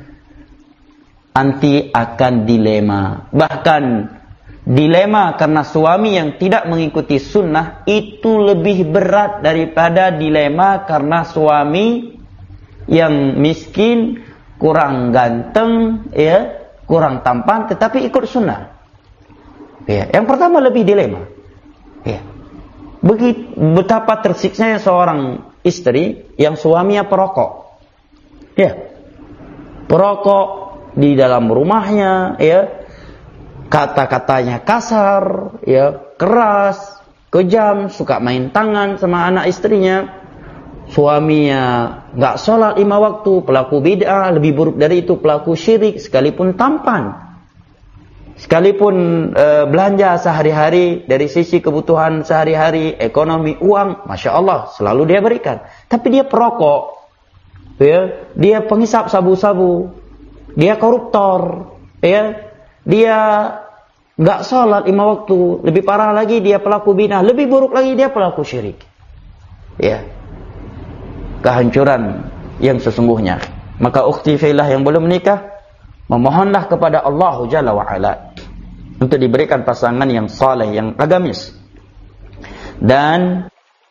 anti akan dilema. Bahkan dilema karena suami yang tidak mengikuti sunnah itu lebih berat daripada dilema karena suami yang miskin, kurang ganteng, ya, kurang tampan, tetapi ikut sunnah. Ya, yang pertama lebih dilema. Ya. Begitu betapa tersiksanya seorang istri yang suaminya perokok. Ya. Perokok di dalam rumahnya, ya. Kata-katanya kasar, ya, keras, kejam, suka main tangan sama anak istrinya. Suaminya nggak sholat lima waktu, pelaku bid'ah, lebih buruk dari itu pelaku syirik, sekalipun tampan, sekalipun e, belanja sehari-hari dari sisi kebutuhan sehari-hari, ekonomi, uang, masya Allah selalu dia berikan. Tapi dia perokok, ya, dia penghisap sabu-sabu, dia koruptor, ya, dia nggak sholat lima waktu, lebih parah lagi dia pelaku bid'ah, lebih buruk lagi dia pelaku syirik, ya. Kehancuran yang sesungguhnya. Maka ukhti fillah yang belum menikah, memohonlah kepada Allah Jalla wa Ala untuk diberikan pasangan yang saleh, yang agamis. Dan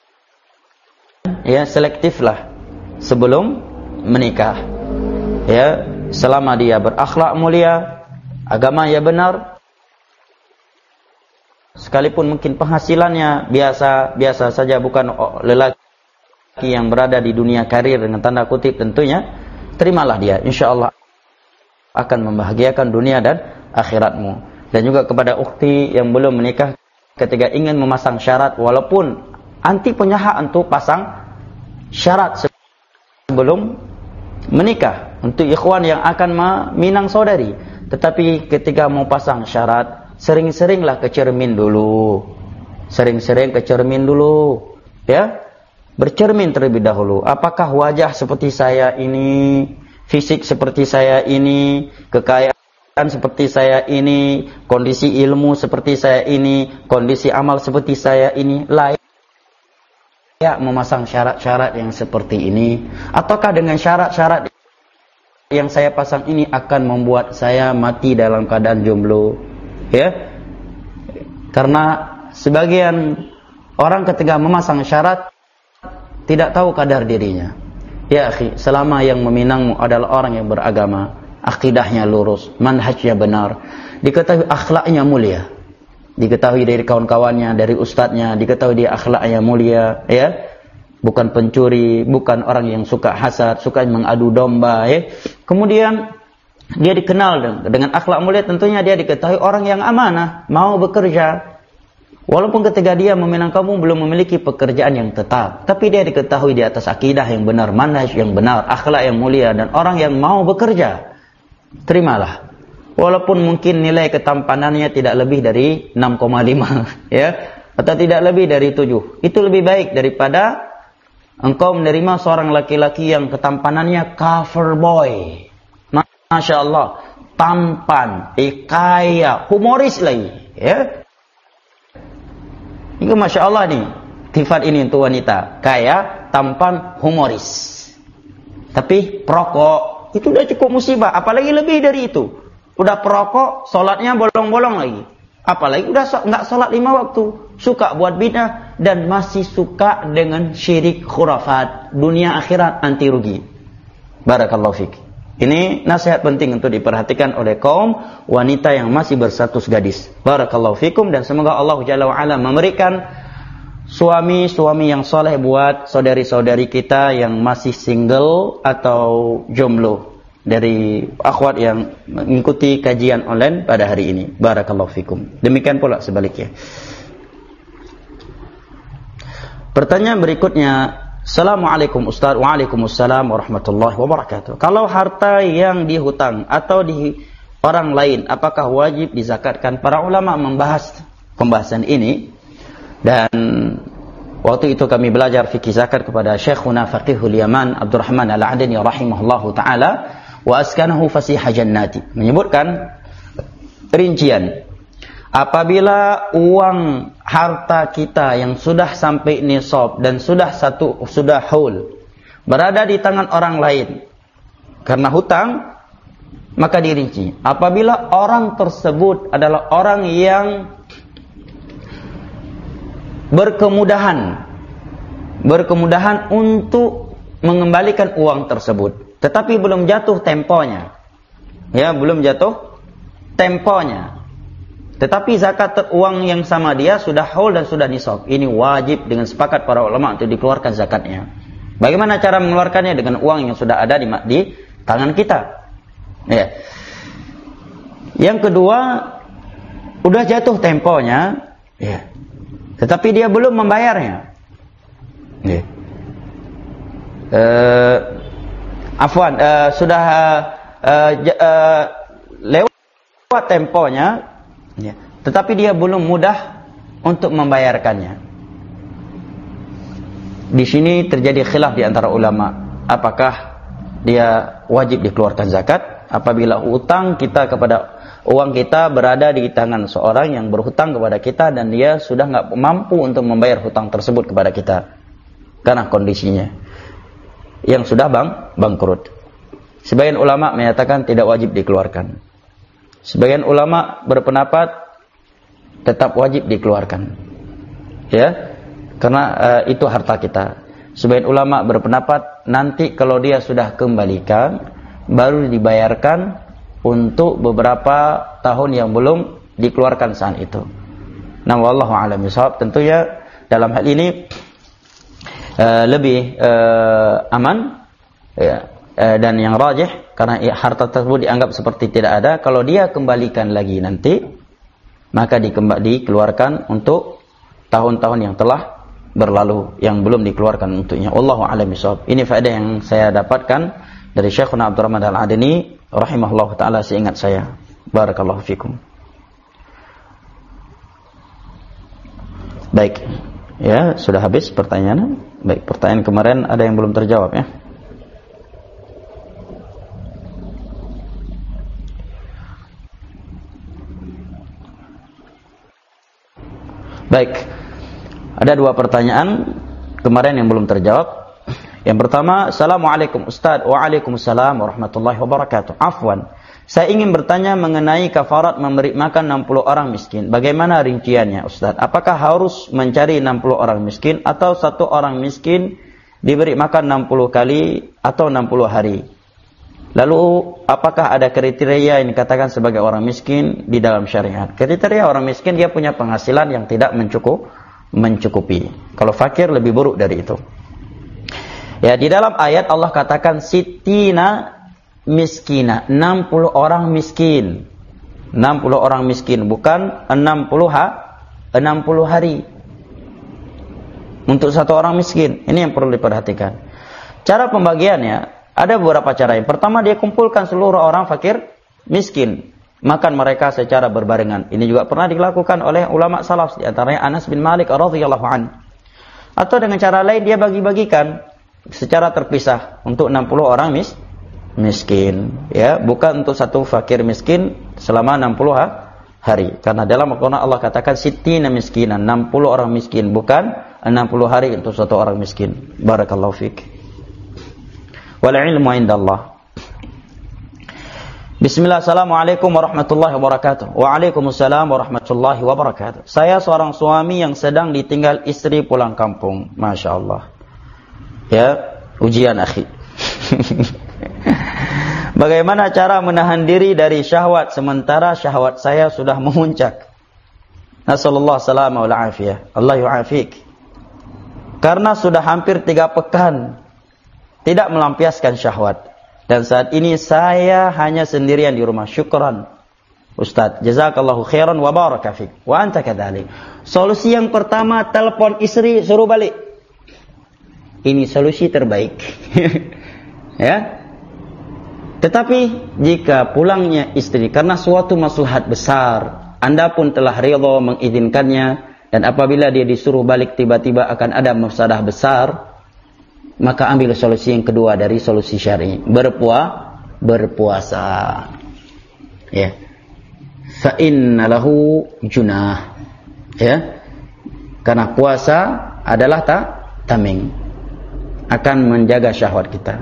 ya, selektiflah sebelum menikah. Ya, selama dia berakhlak mulia, agama ya benar, sekalipun mungkin penghasilannya biasa-biasa saja, bukan lelaki yang berada di dunia karir dengan tanda kutip tentunya, terimalah dia, insya Allah akan membahagiakan dunia dan akhiratmu. Dan juga kepada ukhti yang belum menikah, ketika ingin memasang syarat, walaupun anti punya hak untuk pasang syarat sebelum menikah, untuk ikhwan yang akan meminang saudari, tetapi ketika mau pasang syarat, sering-seringlah ke cermin dulu, sering-sering ke cermin dulu, ya. Bercermin terlebih dahulu. Apakah wajah seperti saya ini, fisik seperti saya ini, kekayaan seperti saya ini, kondisi ilmu seperti saya ini, kondisi amal seperti saya ini, layak memasang syarat-syarat yang seperti ini? Ataukah dengan syarat-syarat yang saya pasang ini akan membuat saya mati dalam keadaan jomblo? Ya, karena sebagian orang ketika memasang syarat tidak tahu kadar dirinya. Ya akhi, selama yang meminangmu adalah orang yang beragama, akidahnya lurus, manhajnya benar, diketahui akhlaknya mulia, diketahui dari kawan-kawannya, dari ustadznya, diketahui dia akhlaknya mulia, ya, bukan pencuri, bukan orang yang suka hasad, suka mengadu domba, ya. Kemudian dia dikenal dengan akhlak mulia, tentunya dia diketahui orang yang amanah, mau bekerja. Walaupun ketika dia meminang kamu belum memiliki pekerjaan yang tetap, tapi dia diketahui di atas akidah yang benar, manhaj yang benar, akhlak yang mulia, dan orang yang mau bekerja. Terimalah. Walaupun mungkin nilai ketampanannya tidak lebih dari enam koma lima, ya, atau tidak lebih dari tujuh. Itu lebih baik daripada engkau menerima seorang laki-laki yang ketampanannya cover boy. Masya Allah, tampan, eh, kaya, humoris lagi, ya. Ini Masya Allah nih, sifat ini untuk wanita, kaya, tampan, humoris. Tapi perokok, itu udah cukup musibah, apalagi lebih dari itu. Udah perokok, sholatnya bolong-bolong lagi. Apalagi udah so, nggak sholat lima waktu, suka buat bid'ah, dan masih suka dengan syirik khurafat, dunia akhirat anti rugi. Barakallahu fik. Ini nasihat penting untuk diperhatikan oleh kaum wanita yang masih berstatus gadis. Barakallahu fikum, dan semoga Allah Jalla wa Ala memberikan suami-suami yang soleh buat saudari-saudari kita yang masih single atau jomblo dari akhwat yang mengikuti kajian online pada hari ini. Barakallahu fikum. Demikian pula sebaliknya. Pertanyaan berikutnya, Assalamualaikum Ustaz. Waalaikumsalam warahmatullahi wabarakatuh. Kalau harta yang dihutang atau di orang lain, apakah wajib dizakatkan? Para ulama membahas pembahasan ini, dan waktu itu kami belajar fikih zakat kepada Syekhuna Faqihul Yaman Abdurrahman Al-Adani rahimahullahu taala, wa askanahu fasiha jannati, menyebutkan rincian. Apabila uang harta kita yang sudah sampai nisab dan sudah satu sudah haul berada di tangan orang lain karena hutang, maka dirinci. Apabila orang tersebut adalah orang yang berkemudahan berkemudahan untuk mengembalikan uang tersebut, tetapi belum jatuh temponya, ya belum jatuh temponya, tetapi zakat uang yang sama dia sudah haul dan sudah nisab, ini wajib dengan sepakat para ulama untuk dikeluarkan zakatnya. Bagaimana cara mengeluarkannya? Dengan uang yang sudah ada di, di tangan kita. Ya. Yang kedua, udah jatuh temponya, ya, tetapi dia belum membayarnya. Ya. Uh, afwan, uh, sudah uh, uh, lewat temponya. Ya. Tetapi dia belum mudah untuk membayarkannya. Di sini terjadi khilaf di antara ulama, apakah dia wajib dikeluarkan zakat apabila utang kita kepada uang kita berada di tangan seorang yang berhutang kepada kita dan dia sudah nggak mampu untuk membayar hutang tersebut kepada kita karena kondisinya yang sudah bang bangkrut. Sebagian ulama menyatakan tidak wajib dikeluarkan. Sebagian ulama berpendapat tetap wajib dikeluarkan, ya, karena uh, itu harta kita. Sebagian ulama berpendapat nanti kalau dia sudah kembalikan, baru dibayarkan untuk beberapa tahun yang belum dikeluarkan saat itu. Nah, wallahu a'lam bishawab. Tentunya dalam hal ini uh, lebih uh, aman, ya. Dan yang rajih, karena harta tersebut dianggap seperti tidak ada, kalau dia kembalikan lagi nanti, maka dikeluarkan untuk tahun-tahun yang telah berlalu, yang belum dikeluarkan untuknya. Wallahu a'lam bishawab. Ini faedah yang saya dapatkan dari Syekhuna Abdurrahman Al-Adani rahimahullah ta'ala seingat saya. Barakallahu fikum. Baik, ya, sudah habis pertanyaan. Baik, pertanyaan kemarin ada yang belum terjawab, ya. Baik, ada dua pertanyaan kemarin yang belum terjawab. Yang pertama, Assalamualaikum Ustaz. Waalaikumsalam warahmatullahi wabarakatuh. Afwan, saya ingin bertanya mengenai kafarat memberi makan enam puluh orang miskin. Bagaimana rinciannya Ustaz? Apakah harus mencari enam puluh orang miskin atau satu orang miskin diberi makan enam puluh kali atau enam puluh hari? Lalu apakah ada kriteria yang dikatakan sebagai orang miskin di dalam syariat? Kriteria orang miskin dia punya penghasilan yang tidak mencukup, mencukupi. Kalau fakir lebih buruk dari itu. Ya, di dalam ayat Allah katakan sitina miskina, enam puluh orang miskin. enam puluh orang miskin, bukan enam puluh ha, enam puluh hari. Untuk satu orang miskin. Ini yang perlu diperhatikan. Cara pembagiannya ada beberapa cara. Yang pertama, dia kumpulkan seluruh orang fakir miskin, makan mereka secara berbarengan. Ini juga pernah dilakukan oleh ulama salaf, di antaranya Anas bin Malik radhiyallahu anhu. Atau dengan cara lain dia bagi-bagikan secara terpisah untuk enam puluh orang mis miskin, ya, bukan untuk satu fakir miskin selama enam puluh hari. Karena dalam Al-Qur'an Allah katakan sittina miskinan, enam puluh orang miskin, bukan enam puluh hari untuk satu orang miskin. Barakallahu fiik. Wal ilmu indallah. Bismillah, assalamualaikum warahmatullahi wabarakatuh. Waalaikumsalam warahmatullahi wabarakatuh. Saya seorang suami yang sedang ditinggal istri pulang kampung. Masya Allah. Ya, ujian akhi. Bagaimana cara menahan diri dari syahwat sementara syahwat saya sudah memuncak? Nasallallahu salama wal afiyah. Allah yu'afik. Karena sudah hampir tiga pekan tidak melampiaskan syahwat. Dan saat ini saya hanya sendirian di rumah. Syukran Ustaz. Jazakallahu khairan wa baraka fik. Wa anta kadzalik. Solusi yang pertama, telepon istri suruh balik. Ini solusi terbaik. Ya. Tetapi jika pulangnya istri karena suatu maslahat besar, Anda pun telah ridha mengizinkannya, dan apabila dia disuruh balik tiba-tiba akan ada mafsadah besar, maka ambil solusi yang kedua dari solusi syar'i, berpuasa, berpuasa. Ya. Fa inna lahu junah. Ya. Karena puasa adalah ta taming, akan menjaga syahwat kita.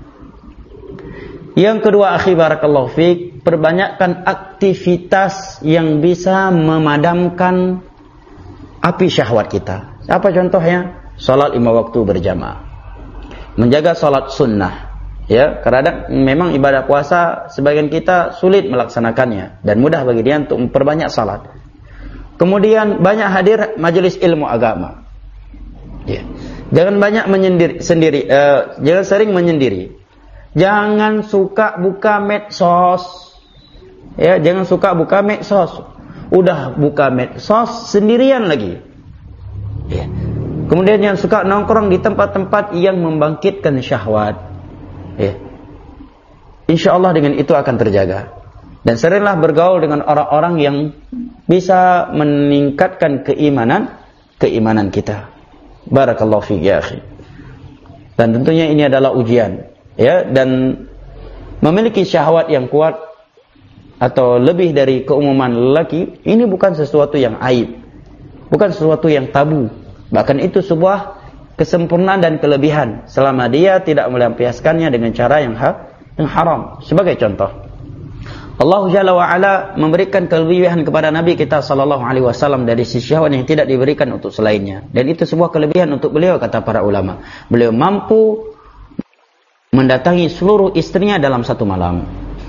Yang kedua, akhi barakallahu fiik, perbanyakkan aktivitas yang bisa memadamkan api syahwat kita. Apa contohnya? Salat lima waktu berjamaah. Menjaga salat sunnah. Ya, karena memang ibadah puasa sebagian kita sulit melaksanakannya dan mudah bagi dia untuk memperbanyak salat. Kemudian banyak hadir majelis ilmu agama. Ya. Jangan banyak menyendiri sendiri, uh, jangan sering menyendiri. Jangan suka buka medsos. Ya, jangan suka buka medsos. Udah buka medsos sendirian lagi. Ya. Kemudian yang suka nongkrong di tempat-tempat yang membangkitkan syahwat. Ya. Insya Allah dengan itu akan terjaga. Dan seringlah bergaul dengan orang-orang yang bisa meningkatkan keimanan keimanan kita. Barakallahu fiik ya akhi. Dan tentunya ini adalah ujian. Ya, dan memiliki syahwat yang kuat atau lebih dari keumuman lelaki, ini bukan sesuatu yang aib, bukan sesuatu yang tabu. Bahkan itu sebuah kesempurnaan dan kelebihan selama dia tidak melampiaskannya dengan cara yang, ha yang haram. Sebagai contoh, Allah Jalla wa Ala memberikan kelebihan kepada Nabi kita sallallahu alaihi wasallam dari sisi syahwat yang tidak diberikan untuk selainnya, dan itu sebuah kelebihan untuk beliau, kata para ulama. Beliau mampu mendatangi seluruh istrinya dalam satu malam.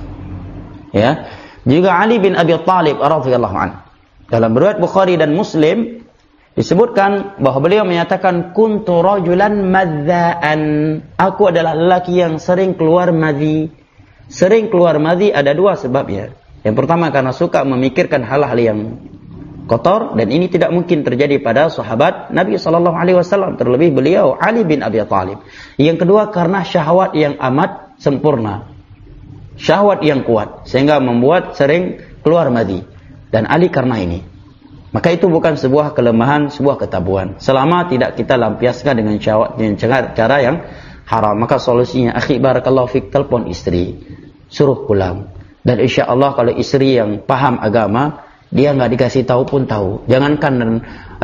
Ya. Juga Ali bin Abi Thalib radhiyallahu anhu, dalam riwayat Bukhari dan Muslim disebutkan bahwa beliau menyatakan, kuntu rajulan madzaan, aku adalah lelaki yang sering keluar madhi. Sering keluar madhi ada dua sebabnya. Yang pertama karena suka memikirkan hal-hal yang kotor, dan ini tidak mungkin terjadi pada sahabat Nabi sallallahu alaihi wasallam, terlebih beliau Ali bin Abi Thalib. Yang kedua karena syahwat yang amat sempurna, syahwat yang kuat sehingga membuat sering keluar madhi, dan Ali karena ini. Maka itu bukan sebuah kelemahan, sebuah ketabuhan, selama tidak kita lampiaskan dengan syahwat dengan cara yang haram. Maka solusinya, akhi barakallahu fik, telepon istri, suruh pulang. Dan insya Allah kalau istri yang paham agama, dia nggak dikasih tahu pun tahu. Jangankan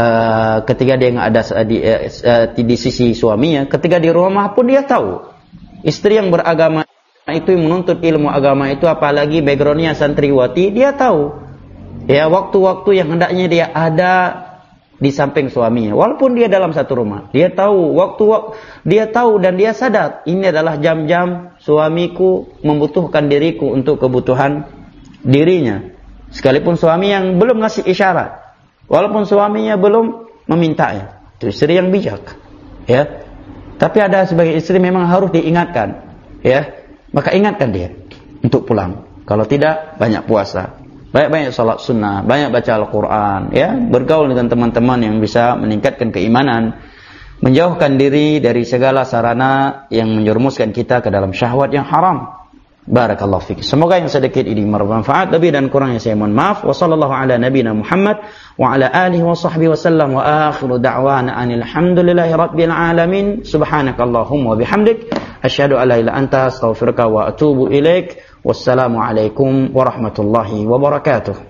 uh, ketika dia nggak ada di, uh, di sisi suaminya, ketika di rumah pun dia tahu. Istri yang beragama itu, yang menuntut ilmu agama itu, apalagi backgroundnya santriwati, dia tahu. Ya, waktu-waktu yang hendaknya dia ada di samping suaminya, walaupun dia dalam satu rumah, dia tahu waktu, dia tahu dan dia sadar ini adalah jam-jam suamiku membutuhkan diriku untuk kebutuhan dirinya. Sekalipun suami yang belum ngasih isyarat, walaupun suaminya belum memintanya, itu istri yang bijak, ya. Tapi ada sebagai istri memang harus diingatkan, ya. Maka ingatkan dia untuk pulang. Kalau tidak, banyak puasa, banyak-banyak salat sunnah, banyak baca Al-Quran, ya. Bergaul dengan teman-teman yang bisa meningkatkan keimanan, menjauhkan diri dari segala sarana yang menjerumuskan kita ke dalam syahwat yang haram. Barakallahu fiik. Semoga yang sedikit ini bermanfaat, lebih dan kurangnya saya mohon maaf. Wa sallallahu ala nabiyina Muhammad wa ala alihi wa sahbihi wasallam, wa akhiru da'wana anil hamdulillahi rabbil alamin. Subhanakallahumma wa bihamdik, asyhadu an la ilaha illa anta, astaghfiruka wa atubu ilaik. Wassalamu alaikum warahmatullahi wabarakatuh.